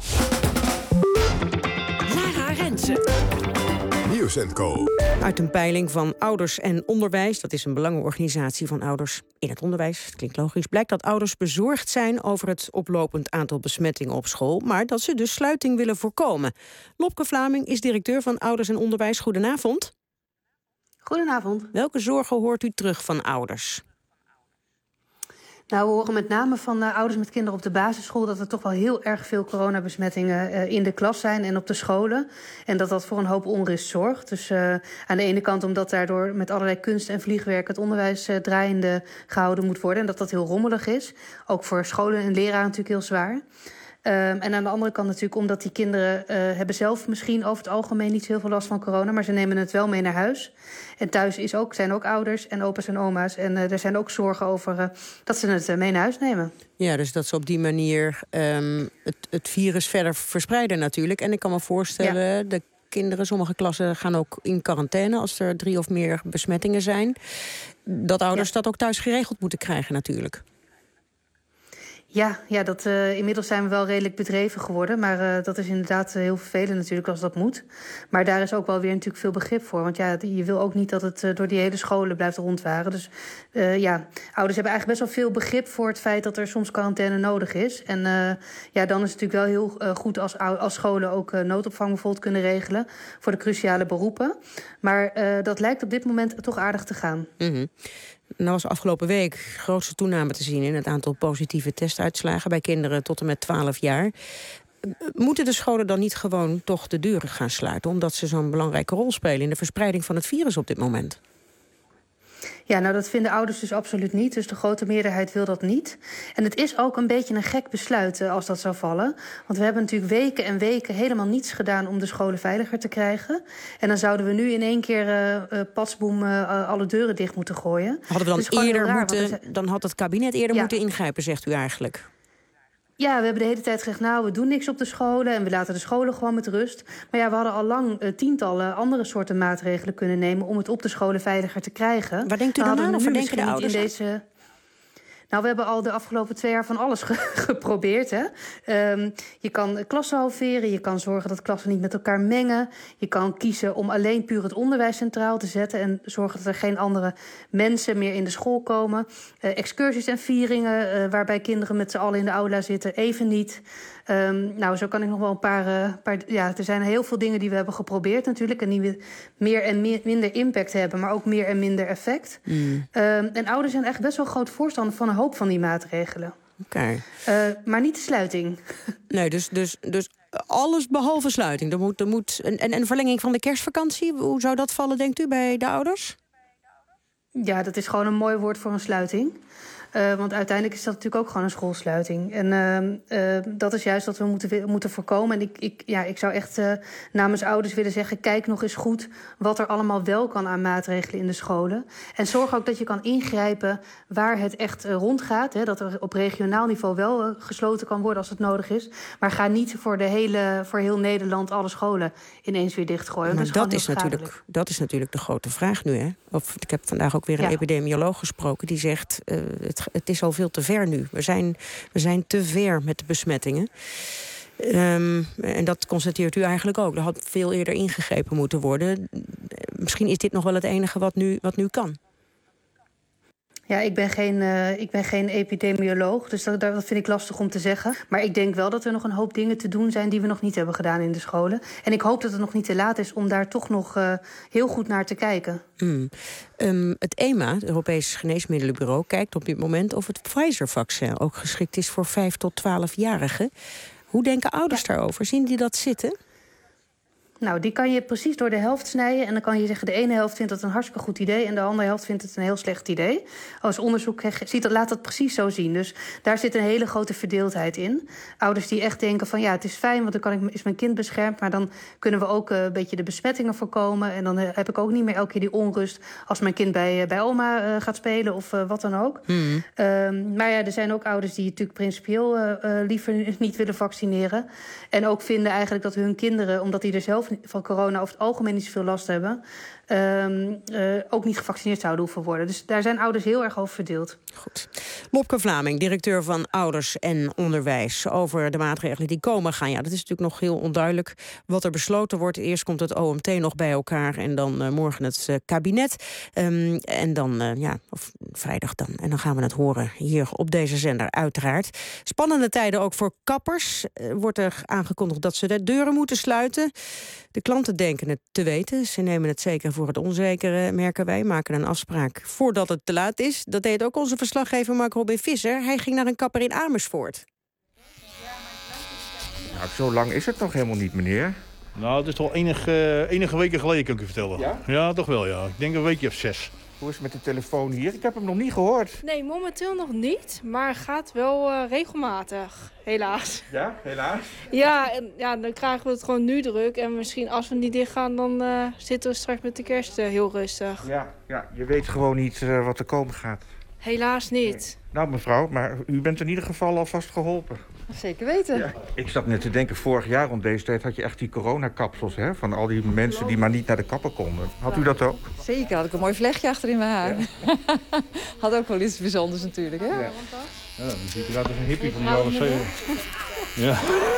Lara Rensen. Nieuws en Co. Uit een peiling van Ouders en Onderwijs, dat is een belangenorganisatie van ouders in het onderwijs, dat klinkt logisch, blijkt dat ouders bezorgd zijn over het oplopend aantal besmettingen op school, maar dat ze de sluiting willen voorkomen. Lopke Vlaming is directeur van Ouders en Onderwijs. Goedenavond. Goedenavond. Welke zorgen hoort u terug van ouders? Nou, we horen met name van uh, ouders met kinderen op de basisschool dat er toch wel heel erg veel coronabesmettingen uh, in de klas zijn en op de scholen. En dat dat voor een hoop onrust zorgt. Dus uh, aan de ene kant omdat daardoor met allerlei kunst en vliegwerk het onderwijs uh, draaiende gehouden moet worden. En dat dat heel rommelig is. Ook voor scholen en leraren natuurlijk heel zwaar. Um, en aan de andere kant natuurlijk omdat die kinderen uh, hebben zelf misschien over het algemeen niet zo heel veel last van corona, maar ze nemen het wel mee naar huis. En thuis is ook, zijn ook ouders en opa's en oma's. En uh, er zijn ook zorgen over uh, dat ze het uh, mee naar huis nemen. Ja, dus dat ze op die manier um, het, het virus verder verspreiden natuurlijk. En ik kan me voorstellen, ja. de kinderen, sommige klassen gaan ook in quarantaine als er drie of meer besmettingen zijn. Dat ouders ja. dat ook thuis geregeld moeten krijgen natuurlijk. Ja, ja dat, uh, inmiddels zijn we wel redelijk bedreven geworden. Maar uh, dat is inderdaad uh, heel vervelend natuurlijk als dat moet. Maar daar is ook wel weer natuurlijk veel begrip voor. Want ja, je wil ook niet dat het uh, door die hele scholen blijft rondwaren. Dus uh, ja, ouders hebben eigenlijk best wel veel begrip voor het feit dat er soms quarantaine nodig is. En uh, ja, dan is het natuurlijk wel heel uh, goed als, als scholen ook uh, noodopvang bijvoorbeeld kunnen regelen voor de cruciale beroepen. Maar uh, dat lijkt op dit moment toch aardig te gaan. Mm-hmm. Nou was afgelopen week grootste toename te zien in het aantal positieve testuitslagen bij kinderen tot en met twaalf jaar. Moeten de scholen dan niet gewoon toch de deuren gaan sluiten, omdat ze zo'n belangrijke rol spelen in de verspreiding van het virus op dit moment? Ja, nou dat vinden ouders dus absoluut niet. Dus de grote meerderheid wil dat niet. En het is ook een beetje een gek besluit uh, als dat zou vallen. Want we hebben natuurlijk weken en weken helemaal niets gedaan om de scholen veiliger te krijgen. En dan zouden we nu in één keer uh, uh, patsboom uh, alle deuren dicht moeten gooien. Hadden we dan eerder raar, moeten, er... dan had het kabinet eerder ja. moeten ingrijpen, zegt u eigenlijk. Ja, we hebben de hele tijd gezegd, nou, we doen niks op de scholen en we laten de scholen gewoon met rust. Maar ja, we hadden al lang uh, tientallen andere soorten maatregelen kunnen nemen om het op de scholen veiliger te krijgen. Waar denkt u dan aan? Of waar denken de ouders in deze... Nou, we hebben al de afgelopen twee jaar van alles ge- geprobeerd. Hè? Um, je kan klassen halveren, je kan zorgen dat klassen niet met elkaar mengen. Je kan kiezen om alleen puur het onderwijs centraal te zetten en zorgen dat er geen andere mensen meer in de school komen. Uh, excursies en vieringen, uh, waarbij kinderen met z'n allen in de aula zitten, even niet. Um, nou, zo kan ik nog wel een paar, uh, paar... Ja, er zijn heel veel dingen die we hebben geprobeerd natuurlijk en die meer en meer, minder impact hebben, maar ook meer en minder effect. Mm. Um, en ouders zijn echt best wel groot voorstander van een hoop van die maatregelen. Oké. Okay. Uh, maar niet de sluiting. Nee, dus, dus, dus alles behalve sluiting. Er moet, er moet, en, en een verlenging van de kerstvakantie, hoe zou dat vallen, denkt u, bij de ouders? Ja, dat is gewoon een mooi woord voor een sluiting. Uh, want uiteindelijk is dat natuurlijk ook gewoon een schoolsluiting. En uh, uh, dat is juist wat we moeten, moeten voorkomen. En ik, ik, ja, ik zou echt uh, namens ouders willen zeggen, kijk nog eens goed wat er allemaal wel kan aan maatregelen in de scholen. En zorg ook dat je kan ingrijpen waar het echt uh, rondgaat. Hè, dat er op regionaal niveau wel uh, gesloten kan worden als het nodig is. Maar ga niet voor, de hele, voor heel Nederland alle scholen ineens weer dichtgooien. Maar dat is, dat is, natuurlijk, dat is natuurlijk de grote vraag nu. Hè? Of, ik heb vandaag ook weer een ja. epidemioloog gesproken die zegt, uh, het Het is al veel te ver nu. We zijn, we zijn te ver met de besmettingen. Um, en dat constateert u eigenlijk ook. Er had veel eerder ingegrepen moeten worden. Misschien is dit nog wel het enige wat nu, wat nu kan. Ja, ik ben geen, uh, ik ben geen epidemioloog, dus dat, dat vind ik lastig om te zeggen. Maar ik denk wel dat er nog een hoop dingen te doen zijn die we nog niet hebben gedaan in de scholen. En ik hoop dat het nog niet te laat is om daar toch nog uh, heel goed naar te kijken. Mm. Um, het E M A, het Europees Geneesmiddelenbureau, kijkt op dit moment of het Pfizer-vaccin ook geschikt is voor vijf tot twaalf-jarigen. Hoe denken ouders ja. daarover? Zien die dat zitten? Nou, die kan je precies door de helft snijden. En dan kan je zeggen, de ene helft vindt het een hartstikke goed idee en de andere helft vindt het een heel slecht idee. Als onderzoek ziet dat, laat dat precies zo zien. Dus daar zit een hele grote verdeeldheid in. Ouders die echt denken van ja, het is fijn, want dan kan ik, is mijn kind beschermd. Maar dan kunnen we ook uh, een beetje de besmettingen voorkomen. En dan uh, heb ik ook niet meer elke keer die onrust als mijn kind bij, uh, bij oma uh, gaat spelen of uh, wat dan ook. Mm. Uh, maar ja, er zijn ook ouders die natuurlijk principieel uh, uh, liever niet willen vaccineren. En ook vinden eigenlijk dat hun kinderen, omdat die er zelf van corona over het algemeen niet zoveel last hebben, Um, uh, ook niet gevaccineerd zouden hoeven worden. Dus daar zijn ouders heel erg over verdeeld. Goed. Lopke Vlaming, directeur van Ouders en Onderwijs, over de maatregelen die komen gaan. Ja, dat is natuurlijk nog heel onduidelijk wat er besloten wordt. Eerst komt het O M T nog bij elkaar en dan uh, morgen het uh, kabinet. Um, en dan, uh, ja, of vrijdag dan. En dan gaan we het horen hier op deze zender, uiteraard. Spannende tijden ook voor kappers. Uh, wordt er aangekondigd dat ze de deuren moeten sluiten. De klanten denken het te weten. Ze nemen het zeker voor het onzekere, merken wij. Maken een afspraak voordat het te laat is. Dat deed ook onze verslaggever Mark Robin Visser. Hij ging naar een kapper in Amersfoort. Nou, zo lang is het nog helemaal niet, meneer. Nou, het is toch enige, enige weken geleden, kan ik u vertellen. Ja? Ja, toch wel, ja. Ik denk een weekje of zes. Hoe is het met de telefoon hier? Ik heb hem nog niet gehoord. Nee, momenteel nog niet, maar gaat wel uh, regelmatig, helaas. Ja, helaas? Ja, en, ja, dan krijgen we het gewoon nu druk. En misschien als we niet dicht gaan, dan uh, zitten we straks met de kerst uh, heel rustig. Ja, ja, je weet gewoon niet uh, wat er komen gaat. Helaas niet. Nee. Nou, mevrouw, maar u bent in ieder geval alvast geholpen. Zeker weten. Ja. Ik zat net te denken, vorig jaar rond deze tijd had je echt die coronakapsels, hè? Van al die mensen die maar niet naar de kapper konden. Had u dat ook? Zeker, had ik een mooi vlechtje achter in mijn haar. Ja. Had ook wel iets bijzonders natuurlijk, hè? Ja, ja dan ziet u dat als een hippie van de jaren zeventig. Ja.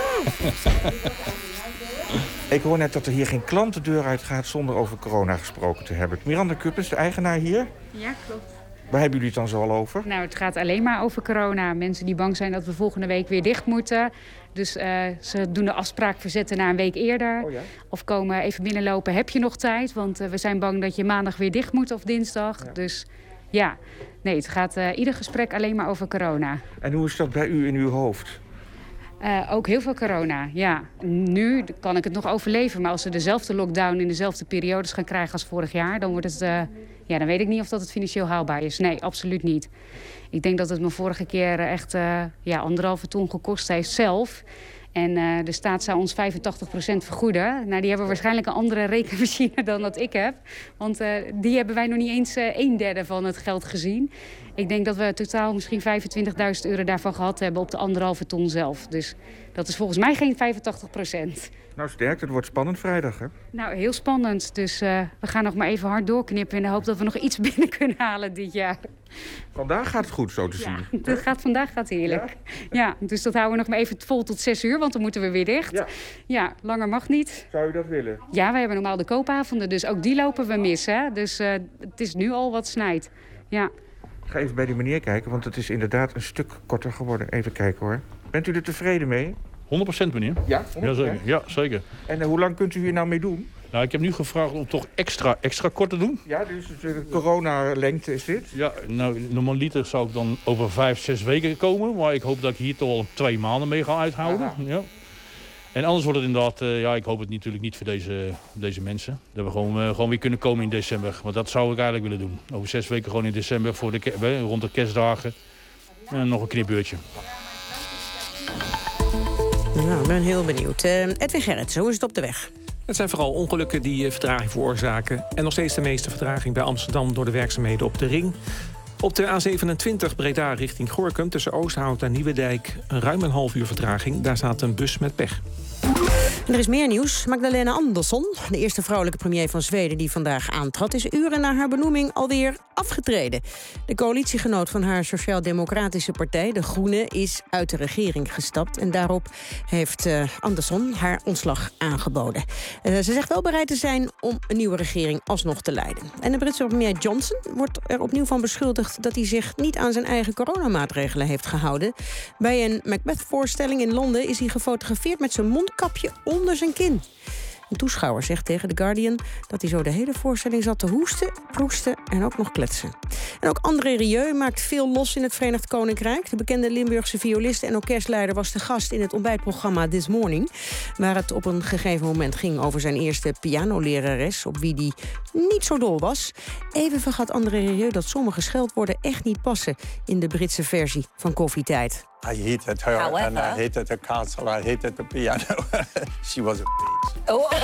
Ik hoor net dat er hier geen klant de deur uitgaat zonder over corona gesproken te hebben. Miranda Kuppens, de eigenaar hier. Ja, klopt. Waar hebben jullie het dan zo al over? Nou, het gaat alleen maar over corona. Mensen die bang zijn dat we volgende week weer dicht moeten. Dus uh, ze doen de afspraak verzetten naar een week eerder. Oh ja? Of komen even binnenlopen, heb je nog tijd? Want uh, we zijn bang dat je maandag weer dicht moet of dinsdag. Ja. Dus ja, nee, het gaat uh, ieder gesprek alleen maar over corona. En hoe is dat bij u in uw hoofd? Uh, ook heel veel corona, ja. Nu kan ik het nog overleven. Maar als we dezelfde lockdown in dezelfde periodes gaan krijgen als vorig jaar... dan wordt het... Uh, Ja, dan weet ik niet of dat het financieel haalbaar is. Nee, absoluut niet. Ik denk dat het me vorige keer echt uh, ja, anderhalve ton gekost heeft zelf. En uh, de staat zou ons vijfentachtig procent vergoeden. Nou, die hebben waarschijnlijk een andere rekenmachine dan dat ik heb. Want uh, die hebben wij nog niet eens uh, een derde van het geld gezien. Ik denk dat we totaal misschien vijfentwintigduizend euro daarvan gehad hebben op de anderhalve ton zelf. Dus dat is volgens mij geen vijfentachtig procent. Nou, sterk, het wordt spannend vrijdag, hè? Nou, heel spannend. Dus uh, we gaan nog maar even hard doorknippen... in de hoop dat we nog iets binnen kunnen halen dit jaar. Vandaag gaat het goed, zo te zien. Ja, dat gaat, vandaag gaat heerlijk. Ja? Ja, dus dat houden we nog maar even vol tot zes uur... want dan moeten we weer dicht. Ja, ja langer mag niet. Zou u dat willen? Ja, wij hebben normaal de koopavonden, dus ook die lopen we mis. Hè? Dus uh, het is nu al wat snijdt. Ja. Ik ga even bij die meneer kijken, want het is inderdaad een stuk korter geworden. Even kijken, hoor. Bent u er tevreden mee? honderd procent, meneer. Ja, honderd procent? Ja, zeker. Ja, zeker. En uh, hoe lang kunt u hier nou mee doen? Nou, ik heb nu gevraagd om toch extra, extra kort te doen. Ja, dus de coronalengte is dit? Ja, nou, normaliter zou ik dan over vijf, zes weken komen. Maar ik hoop dat ik hier toch al twee maanden mee ga uithouden. Ja. En anders wordt het inderdaad, uh, ja, ik hoop het natuurlijk niet voor deze, deze mensen. Dat we gewoon, uh, gewoon weer kunnen komen in december. Want dat zou ik eigenlijk willen doen. Over zes weken gewoon in december, voor de, rond de kerstdagen. En nog een knipbeurtje. Nou, ik ben heel benieuwd. Uh, Edwin Gerrits, hoe is het op de weg? Het zijn vooral ongelukken die vertraging veroorzaken. En nog steeds de meeste vertraging bij Amsterdam door de werkzaamheden op de ring. Op de A zevenentwintig Breda richting Gorinchem tussen Oosterhout en Nieuwedijk... een ruim een half uur vertraging. Daar staat een bus met pech. Er is meer nieuws. Magdalena Andersson, de eerste vrouwelijke premier van Zweden die vandaag aantrad, is uren na haar benoeming alweer afgetreden. De coalitiegenoot van haar Sociaal-Democratische partij, de Groenen, is uit de regering gestapt. En daarop heeft uh, Andersson haar ontslag aangeboden. Uh, ze zegt wel bereid te zijn om een nieuwe regering alsnog te leiden. En de Britse premier Johnson wordt er opnieuw van beschuldigd dat hij zich niet aan zijn eigen coronamaatregelen heeft gehouden. Bij een Macbeth-voorstelling in Londen is hij gefotografeerd met zijn mondkapje onder zijn kin. Een toeschouwer zegt tegen The Guardian dat hij zo de hele voorstelling zat te hoesten, proesten en ook nog kletsen. En ook André Rieu maakt veel los in het Verenigd Koninkrijk. De bekende Limburgse violist en orkestleider was de gast in het ontbijtprogramma This Morning, waar het op een gegeven moment ging over zijn eerste pianolerares, op wie die niet zo dol was. Even vergat André Rieu dat sommige scheldwoorden echt niet passen in de Britse versie van Koffietijd. I hated her However, and I hated the castle, I hated the piano. She was a bitch.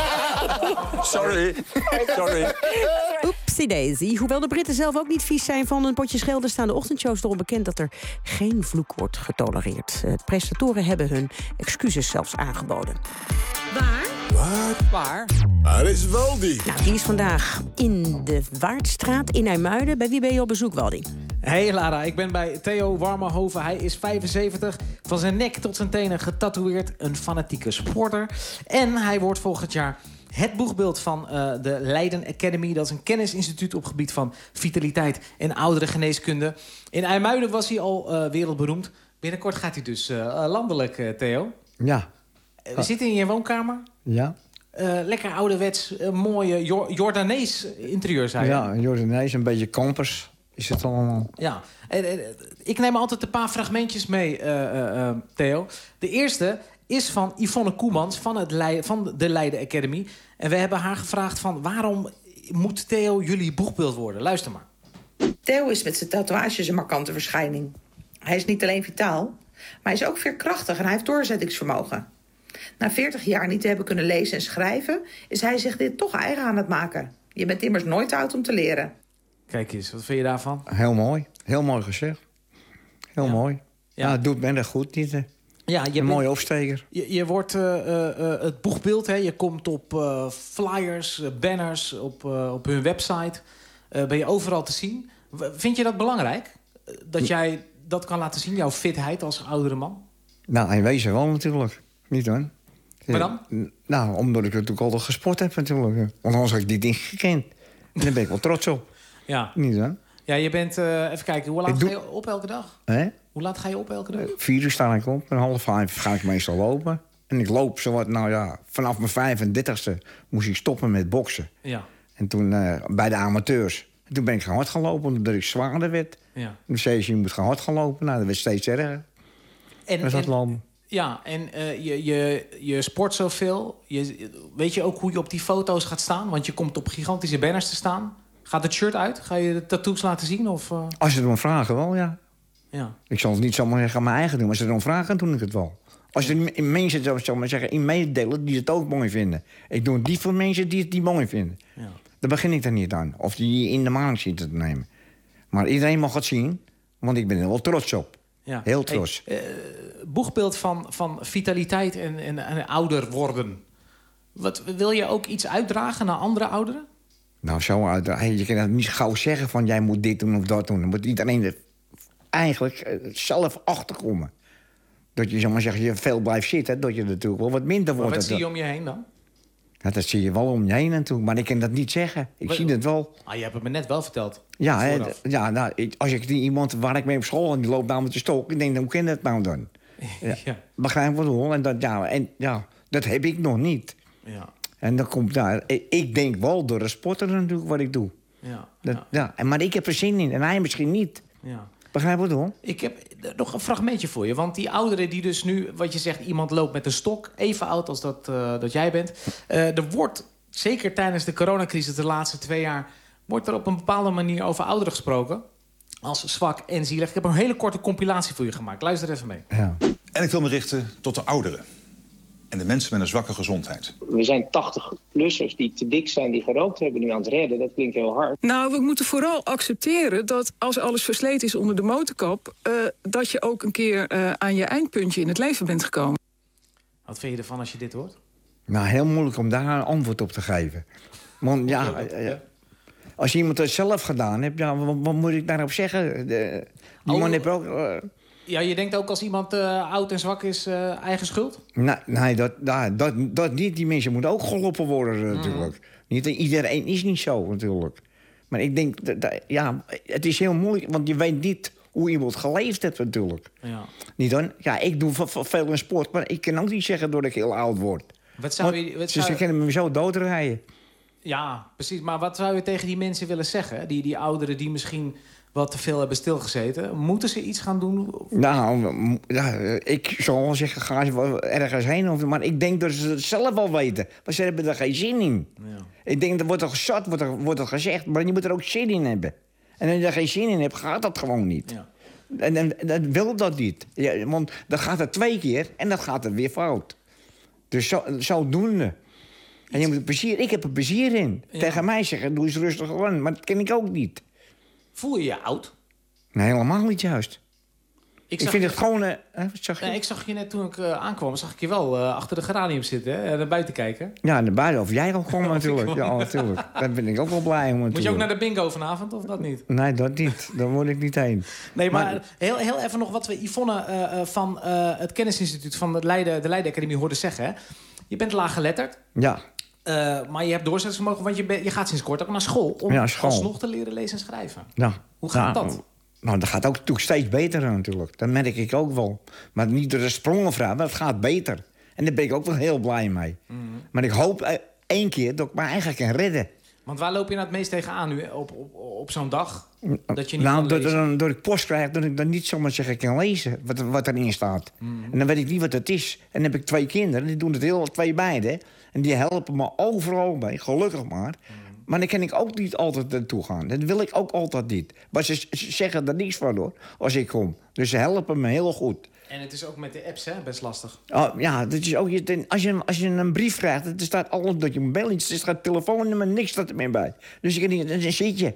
Oh. Sorry, sorry. Oepsie daisy. Hoewel de Britten zelf ook niet vies zijn van een potje schelden, staan de ochtendshows erop bekend dat er geen vloek wordt getolereerd. De presentatoren hebben hun excuses zelfs aangeboden. Waar? Wat? Waar? Waar is Waldi? Nou, die is vandaag in de Waardstraat in IJmuiden. Bij wie ben je op bezoek, Waldi? Hey Lara, ik ben bij Theo Warmerhoven. Hij is vijfenzeventig, van zijn nek tot zijn tenen getatoeëerd. Een fanatieke sporter. En hij wordt volgend jaar het boegbeeld van uh, de Leiden Academy. Dat is een kennisinstituut op gebied van vitaliteit en ouderengeneeskunde. In IJmuiden was hij al uh, wereldberoemd. Binnenkort gaat hij dus uh, landelijk, uh, Theo. Ja. We zitten in je woonkamer. Ja. Uh, lekker ouderwets, uh, mooie Jor- Jordanees interieur, zei je? Ja, Jordanees, een beetje campers is het allemaal. Ja, uh, uh, ik neem altijd een paar fragmentjes mee, uh, uh, uh, Theo. De eerste is van Yvonne Koemans van, het Leiden, van de Leiden Academy. En we hebben haar gevraagd van waarom moet Theo jullie boegbeeld worden? Luister maar. Theo is met zijn tatoeages een markante verschijning. Hij is niet alleen vitaal, maar hij is ook veerkrachtig en hij heeft doorzettingsvermogen. Na veertig jaar niet te hebben kunnen lezen en schrijven, is hij zich dit toch eigen aan het maken. Je bent immers nooit te oud om te leren. Kijk eens, wat vind je daarvan? Heel mooi, heel mooi gezegd. Heel ja. mooi. Ja, ja, het doet me erg goed, niet. Hè? Ja, je een mooie opsteker. Je, je wordt uh, uh, het boegbeeld, hè? Je komt op uh, flyers, uh, banners, op, uh, op hun website. Uh, ben je overal te zien. Vind je dat belangrijk? Dat jij dat kan laten zien, jouw fitheid als oudere man? Nou, in wezen wel natuurlijk. Niet hoor. Maar dan? Nou, omdat ik natuurlijk altijd gesport heb natuurlijk. Want anders had ik dit ding gekend. En daar ben ik wel trots op. Ja. Niet hoor. Ja, je bent, uh, even kijken, hoe laat doe... ga je op elke dag? Hè? Hoe laat ga je op elke dag? Vier uur sta ik op en half vijf ga ik meestal lopen. En ik loop zowat, nou ja, vanaf mijn vijfendertigste moest ik stoppen met boksen. Ja. En toen uh, bij de amateurs. En toen ben ik gaan hard gaan lopen omdat ik zwaarder werd. Ja. Toen zei ze, je moet gaan hard gaan lopen. Nou, dat werd steeds erger. En, dat en, lopen. Ja, en uh, je, je, je sport zoveel. Je, weet je ook hoe je op die foto's gaat staan? Want je komt op gigantische banners te staan. Gaat het shirt uit? Ga je de tattoos laten zien? Of, uh... Als ze erom vragen, wel, ja. ja. Ik zal het niet zomaar aan mijn eigen doen. Maar als ze erom vragen, doe ik het wel. Als er mensen, zal maar zeggen, in meedelen die het ook mooi vinden. Ik doe het die voor mensen die het niet mooi vinden. Ja. Daar begin ik er niet aan. Of die in de maan zitten te nemen. Maar iedereen mag het zien, want ik ben er wel trots op. Ja. Heel trots. Hey, uh, boegbeeld van, van vitaliteit en, en, en ouder worden. Wat, wil je ook iets uitdragen naar andere ouderen? Nou, zo uitdragen. Je kan dat niet gauw zeggen van jij moet dit doen of dat doen. Dan moet iedereen er eigenlijk uh, zelf achterkomen. Dat je, zeg maar zeggen, je veel blijft zitten, dat je natuurlijk wel wat minder wordt. Maar wat zie je dat... om je heen dan? Ja, dat zie je wel om je heen natuurlijk, maar ik kan dat niet zeggen. Ik wat... zie het wel. Ah, je hebt het me net wel verteld. Ja, hè, ja nou, ik, als ik die iemand waar ik mee op school en die loopt nou met de stok, ik denk, hoe kan dat nou dan? Ja. Ja. Begrijp wat hoor. En dat, ja, en ja, dat heb ik nog niet. Ja. En dan komt daar, ik denk wel door de sporter natuurlijk wat ik doe. Ja. Dat, ja. ja. En, maar ik heb er zin in en hij misschien niet. Ja. Begrijp wat hoor. Ik heb nog een fragmentje voor je. Want die ouderen die dus nu, wat je zegt, iemand loopt met een stok, even oud als dat, uh, dat jij bent. Uh, er wordt, zeker tijdens de coronacrisis de laatste twee jaar, wordt er op een bepaalde manier over ouderen gesproken. Als zwak en zielig. Ik heb een hele korte compilatie voor je gemaakt. Luister even mee. Ja. En ik wil me richten tot de ouderen. En de mensen met een zwakke gezondheid. We zijn tachtig-plussers die te dik zijn, die gerookt hebben, nu aan het redden. Dat klinkt heel hard. Nou, we moeten vooral accepteren dat als alles versleten is onder de motorkap, Uh, dat je ook een keer uh, aan je eindpuntje in het leven bent gekomen. Wat vind je ervan als je dit hoort? Nou, heel moeilijk om daar een antwoord op te geven. Want ja, ja als iemand het zelf gedaan heeft, ja, wat, wat moet ik daarop zeggen? De, die oh, man heeft ook... Uh, Ja, je denkt ook als iemand uh, oud en zwak is, uh, eigen schuld? Nee, nee dat, dat, dat, dat niet. Die mensen moeten ook geholpen worden mm. natuurlijk. Niet, iedereen is niet zo natuurlijk. Maar ik denk, dat, dat, ja, het is heel moeilijk, want je weet niet hoe iemand geleefd heeft natuurlijk. Ja. Niet dan? Ja, ik doe veel in sport, maar ik kan ook niet zeggen dat ik heel oud word. Wat zou je, wat zou... Ze kunnen me zo doodrijden. Ja, precies. Maar wat zou je tegen die mensen willen zeggen? Die, die ouderen die misschien wat te veel hebben stilgezeten. Moeten ze iets gaan doen? Nou, ja, ik zou wel zeggen, ga je ergens heen. Of, maar ik denk dat ze het zelf wel weten. Maar ze hebben er geen zin in. Ja. Ik denk, er wordt er zat, wordt er, wordt er gezegd. Maar je moet er ook zin in hebben. En als je er geen zin in hebt, gaat dat gewoon niet. Ja. En, en dat wil dat niet. Ja, want dan gaat het twee keer en dan gaat het weer fout. Dus zo, zodoende. En je moet plezier, ik heb er plezier in. Ja. Tegen mij zeggen, doe eens rustig aan. Maar dat ken ik ook niet. Voel je je oud? Nee, helemaal niet juist. Ik, ik vind je... het gewoon... Uh, zag je? Nee, ik zag je net toen ik uh, aankwam, zag ik je wel uh, achter de geranium zitten, hè? Naar buiten kijken. Ja, naar buiten. Of jij ook gewoon natuurlijk. Ja, natuurlijk. Daar ben ik ook wel blij om. Moet je ook naar de bingo vanavond, of dat niet? Nee, dat niet. Daar word ik niet heen. Nee, maar, maar heel, heel even nog wat we Yvonne uh, van uh, het Kennisinstituut van de Leiden, de Leiden Academie hoorden zeggen. Hè? Je bent laaggeletterd. Ja. Uh, maar je hebt doorzettingsvermogen, want je, ben, je gaat sinds kort ook naar school om ja, school. alsnog te leren lezen en schrijven. Ja. Hoe gaat ja, dat? Nou, dat gaat ook natuurlijk steeds beter natuurlijk. Dat merk ik ook wel. Maar niet door de sprongen vragen, maar het gaat beter. En daar ben ik ook wel heel blij mee. Mm-hmm. Maar ik hoop uh, één keer dat ik me eigenlijk kan redden. Want waar loop je nou het meest tegenaan nu op, op, op zo'n dag? Dat je niet nou, kan lezen? Doordat door ik post krijg, dat ik dan niet zomaar zeggen kan lezen wat, wat erin staat. Mm-hmm. En dan weet ik niet wat het is. En dan heb ik twee kinderen, die doen het heel twee beiden. En die helpen me overal mee, gelukkig maar. Mm-hmm. Maar dan kan ik ook niet altijd naartoe gaan. Dat wil ik ook altijd niet. Maar ze, ze zeggen er niks van, hoor, als ik kom. Dus ze helpen me heel goed. En het is ook met de apps, hè, best lastig. Oh, ja, dat is ook, als, je, als je een brief krijgt, er staat alles dat je moet bellen. Er staat telefoonnummer, niks staat er meer bij. Dus ik niet, dan zit je.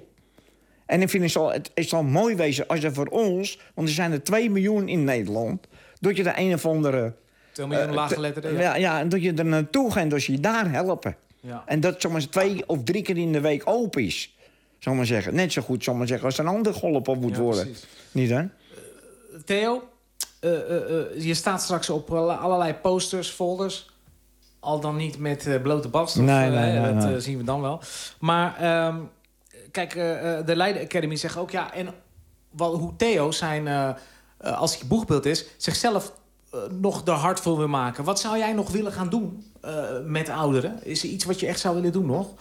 En ik vind het, zal, het, het zal mooi wezen als er voor ons... want er zijn er twee miljoen in Nederland... dat je de een of andere... twee miljoen uh, laaggeletterden, ja. Ja, ja, en dat je er naartoe gaat en dat je je daar helpen. Ja. En dat zomaar twee of drie keer in de week open is. Zal maar zeggen. Net zo goed, zal maar zeggen, als er een ander geholpen moet ja, worden. Precies. Niet dan? Uh, Theo... Uh, uh, uh, je staat straks op allerlei posters, folders. Al dan niet met uh, blote bast. Nee, of, nee, uh, nee, dat nee. Uh, zien we dan wel. Maar um, kijk, uh, de Leiden Academy zegt ook... ja, en wel, hoe Theo zijn, uh, uh, als hij boegbeeld is... zichzelf uh, nog er hard voor wil maken. Wat zou jij nog willen gaan doen uh, met ouderen? Is er iets wat je echt zou willen doen nog?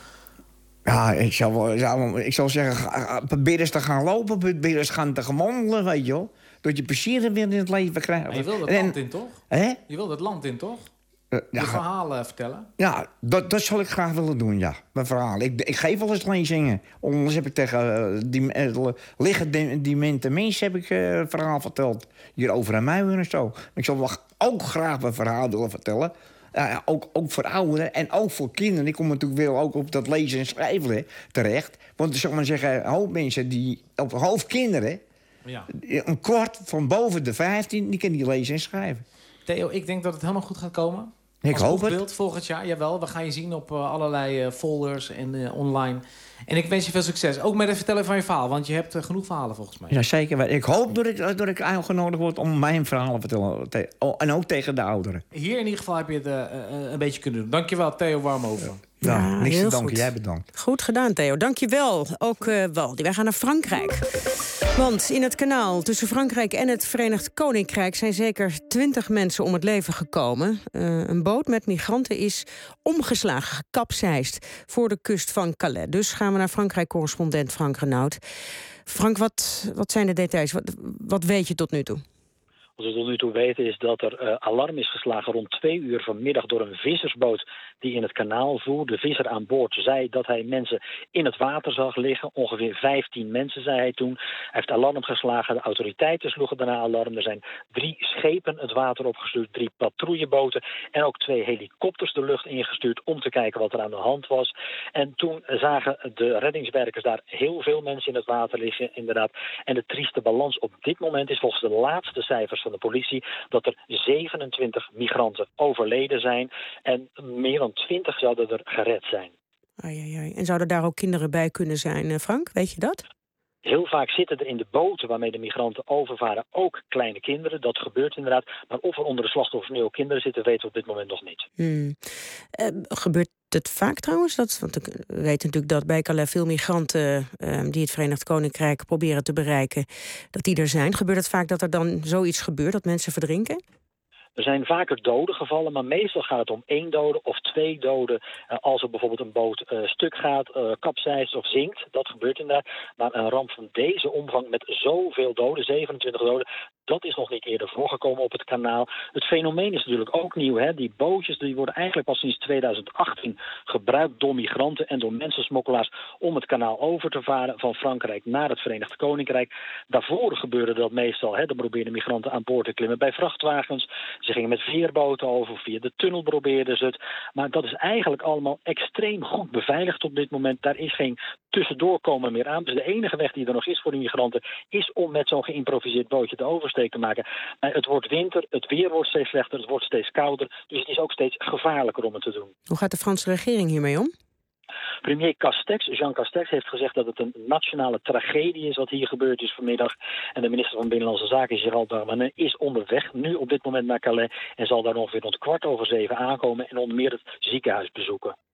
Ja, ik zou, zou, ik zou zeggen, probeer eens te gaan lopen, probeer eens gaan te wandelen, weet je wel. Dat je plezier weer in het leven krijgt. Maar je wil dat en, land in, toch? Hè? Je wil dat land in, toch? Uh, de ja, verhalen vertellen? Ja, dat, dat zal ik graag willen doen, ja. Mijn verhaal. Ik, ik geef wel eens lezingen. Onlangs heb ik tegen uh, die, uh, liggend demente mensen heb ik uh, een verhaal verteld. Hier over aan mij en zo. Ik zal wel ook graag mijn verhaal willen vertellen. Uh, ook, ook voor ouderen en ook voor kinderen. Ik kom natuurlijk weer ook op dat lezen en schrijven terecht. Want ik zal maar zeggen, een hoop mensen die... op hoofdkinderen... Ja. Een kwart van boven de vijftien, die kan die lezen en schrijven. Theo, ik denk dat het helemaal goed gaat komen. Ik Als hoop beeld het. Volgend jaar, jawel. We gaan je zien op uh, allerlei uh, folders en uh, online. En ik wens je veel succes. Ook met het vertellen van je verhaal, want je hebt uh, genoeg verhalen volgens mij. Ja, zeker. Ik hoop dat ik, dat ik uitgenodigd word om mijn verhalen te vertellen. Oh, en ook tegen de ouderen. Hier in ieder geval heb je het uh, een beetje kunnen doen. Dankjewel, Theo Warmhoven. Ja. Ja, ja, niks te danken. Jij bedankt. Goed gedaan, Theo. Dankjewel. Ook uh, Waldi. Wij gaan naar Frankrijk. Want in het kanaal tussen Frankrijk en het Verenigd Koninkrijk... zijn zeker twintig mensen om het leven gekomen. Uh, een boot met migranten is omgeslagen, gekapseist... voor de kust van Calais. Dus gaan we naar Frankrijk-correspondent Frank Renaud. Frank, wat, wat zijn de details? Wat, wat weet je tot nu toe? Wat we tot nu toe weten is dat er uh, alarm is geslagen rond twee uur vanmiddag door een vissersboot die in het kanaal voer. De visser aan boord zei dat hij mensen in het water zag liggen. Ongeveer vijftien mensen, zei hij toen. Hij heeft alarm geslagen. De autoriteiten sloegen daarna alarm. Er zijn drie schepen het water opgestuurd, drie patrouilleboten en ook twee helikopters de lucht ingestuurd om te kijken wat er aan de hand was. En toen zagen de reddingswerkers daar heel veel mensen in het water liggen, inderdaad. En de trieste balans op dit moment is volgens de laatste cijfers van de politie dat er zevenentwintig migranten overleden zijn en meer dan twintig zouden er gered zijn. Ai, ai, ai. En zouden daar ook kinderen bij kunnen zijn, Frank? Weet je dat? Heel vaak zitten er in de boten waarmee de migranten overvaren ook kleine kinderen. Dat gebeurt inderdaad. Maar of er onder de slachtoffers nu ook kinderen zitten, weten we op dit moment nog niet. Hmm. Uh, gebeurt het vaak trouwens? Dat, want ik weet natuurlijk dat bij Calais veel migranten uh, die het Verenigd Koninkrijk proberen te bereiken, dat die er zijn. Gebeurt het vaak dat er dan zoiets gebeurt, dat mensen verdrinken? Er zijn vaker doden gevallen, maar meestal gaat het om één dode of twee doden. Uh, als er bijvoorbeeld een boot uh, stuk gaat, uh, kapseist of zinkt. Dat gebeurt inderdaad. Maar een ramp van deze omvang met zoveel doden, zevenentwintig doden... dat is nog niet eerder voorgekomen op het kanaal. Het fenomeen is natuurlijk ook nieuw. Hè? Die bootjes die worden eigenlijk pas sinds tweeduizend achttien gebruikt door migranten en door mensensmokkelaars om het kanaal over te varen van Frankrijk naar het Verenigd Koninkrijk. Daarvoor gebeurde dat meestal. Hè? Dan probeerden migranten aan boord te klimmen bij vrachtwagens. Ze gingen met veerboten over, via de tunnel probeerden ze het. Maar dat is eigenlijk allemaal extreem goed beveiligd op dit moment. Daar is geen tussendoorkomen meer aan. Dus de enige weg die er nog is voor die migranten is om met zo'n geïmproviseerd bootje de oversteek te maken. Maar het wordt winter, het weer wordt steeds slechter, het wordt steeds kouder. Dus het is ook steeds gevaarlijker om het te doen. Hoe gaat de Franse regering hiermee om? Premier Castex, Jean Castex, heeft gezegd dat het een nationale tragedie is wat hier gebeurd is vanmiddag. En de minister van Binnenlandse Zaken, Gérald Darmanin, is onderweg nu op dit moment naar Calais en zal daar ongeveer rond kwart over zeven aankomen en onder meer het ziekenhuis bezoeken.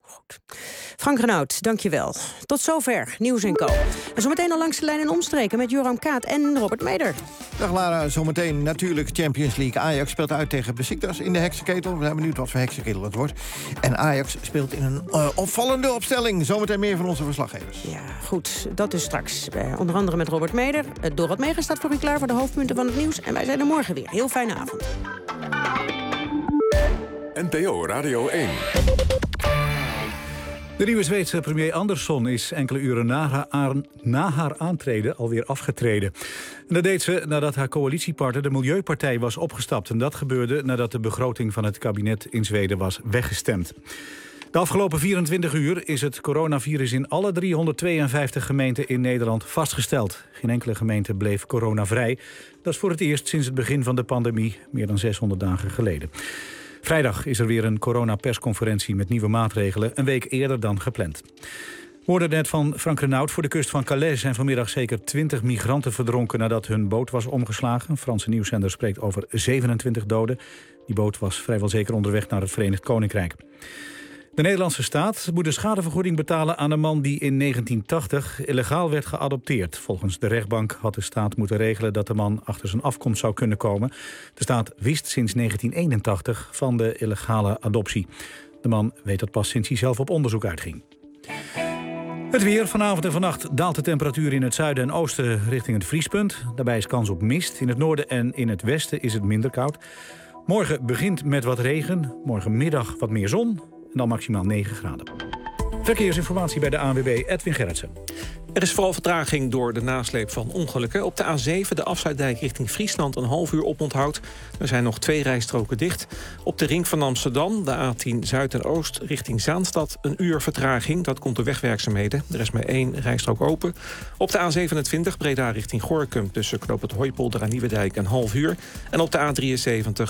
Frank Renaud, dankjewel. Tot zover Nieuws en Co. En zometeen al langs de lijn en omstreken met Joram Kaat en Robert Meder. Dag Lara, zometeen natuurlijk Champions League. Ajax speelt uit tegen Besiktas in de heksenketel. We zijn benieuwd wat voor heksenketel het wordt. En Ajax speelt in een uh, opvallende opstelling. Zometeen meer van onze verslaggevers. Ja, goed. Dat dus straks. Uh, onder andere met Robert Meder. Uh, Dorot Meegen staat voor u klaar voor de hoofdpunten van het nieuws. En wij zijn er morgen weer. Heel fijne avond. N P O Radio één. De nieuwe Zweedse premier Andersson is enkele uren na haar, na haar aantreden alweer afgetreden. En dat deed ze nadat haar coalitiepartner, de Milieupartij, was opgestapt. En dat gebeurde nadat de begroting van het kabinet in Zweden was weggestemd. De afgelopen vierentwintig uur is het coronavirus in alle driehonderdtweeënvijftig gemeenten in Nederland vastgesteld. Geen enkele gemeente bleef coronavrij. Dat is voor het eerst sinds het begin van de pandemie, meer dan zeshonderd dagen geleden. Vrijdag is er weer een coronapersconferentie met nieuwe maatregelen, een week eerder dan gepland. We hoorden net van Frank Renaud. Voor de kust van Calais zijn vanmiddag zeker twintig migranten verdronken nadat hun boot was omgeslagen. Een Franse nieuwszender spreekt over zevenentwintig doden. Die boot was vrijwel zeker onderweg naar het Verenigd Koninkrijk. De Nederlandse staat moet een schadevergoeding betalen aan een man die in negentien tachtig illegaal werd geadopteerd. Volgens de rechtbank had de staat moeten regelen dat de man achter zijn afkomst zou kunnen komen. De staat wist sinds negentien eenentachtig van de illegale adoptie. De man weet dat pas sinds hij zelf op onderzoek uitging. Het weer. Vanavond en vannacht daalt de temperatuur in het zuiden en oosten richting het vriespunt. Daarbij is kans op mist. In het noorden en in het westen is het minder koud. Morgen begint met wat regen. Morgenmiddag wat meer zon. En dan maximaal negen graden. Verkeersinformatie bij de A N W B, Edwin Gerritsen. Er is vooral vertraging door de nasleep van ongelukken. Op de A zeven, de afsluitdijk richting Friesland, een half uur oponthoud. Er zijn nog twee rijstroken dicht. Op de ring van Amsterdam, de A tien Zuid en Oost richting Zaanstad, een uur vertraging. Dat komt door wegwerkzaamheden. Er is maar één rijstrook open. Op de A zevenentwintig, Breda richting Gorinchem, tussen knoop het Hooipolder en Nieuwedijk, een half uur. En op de A drieënzeventig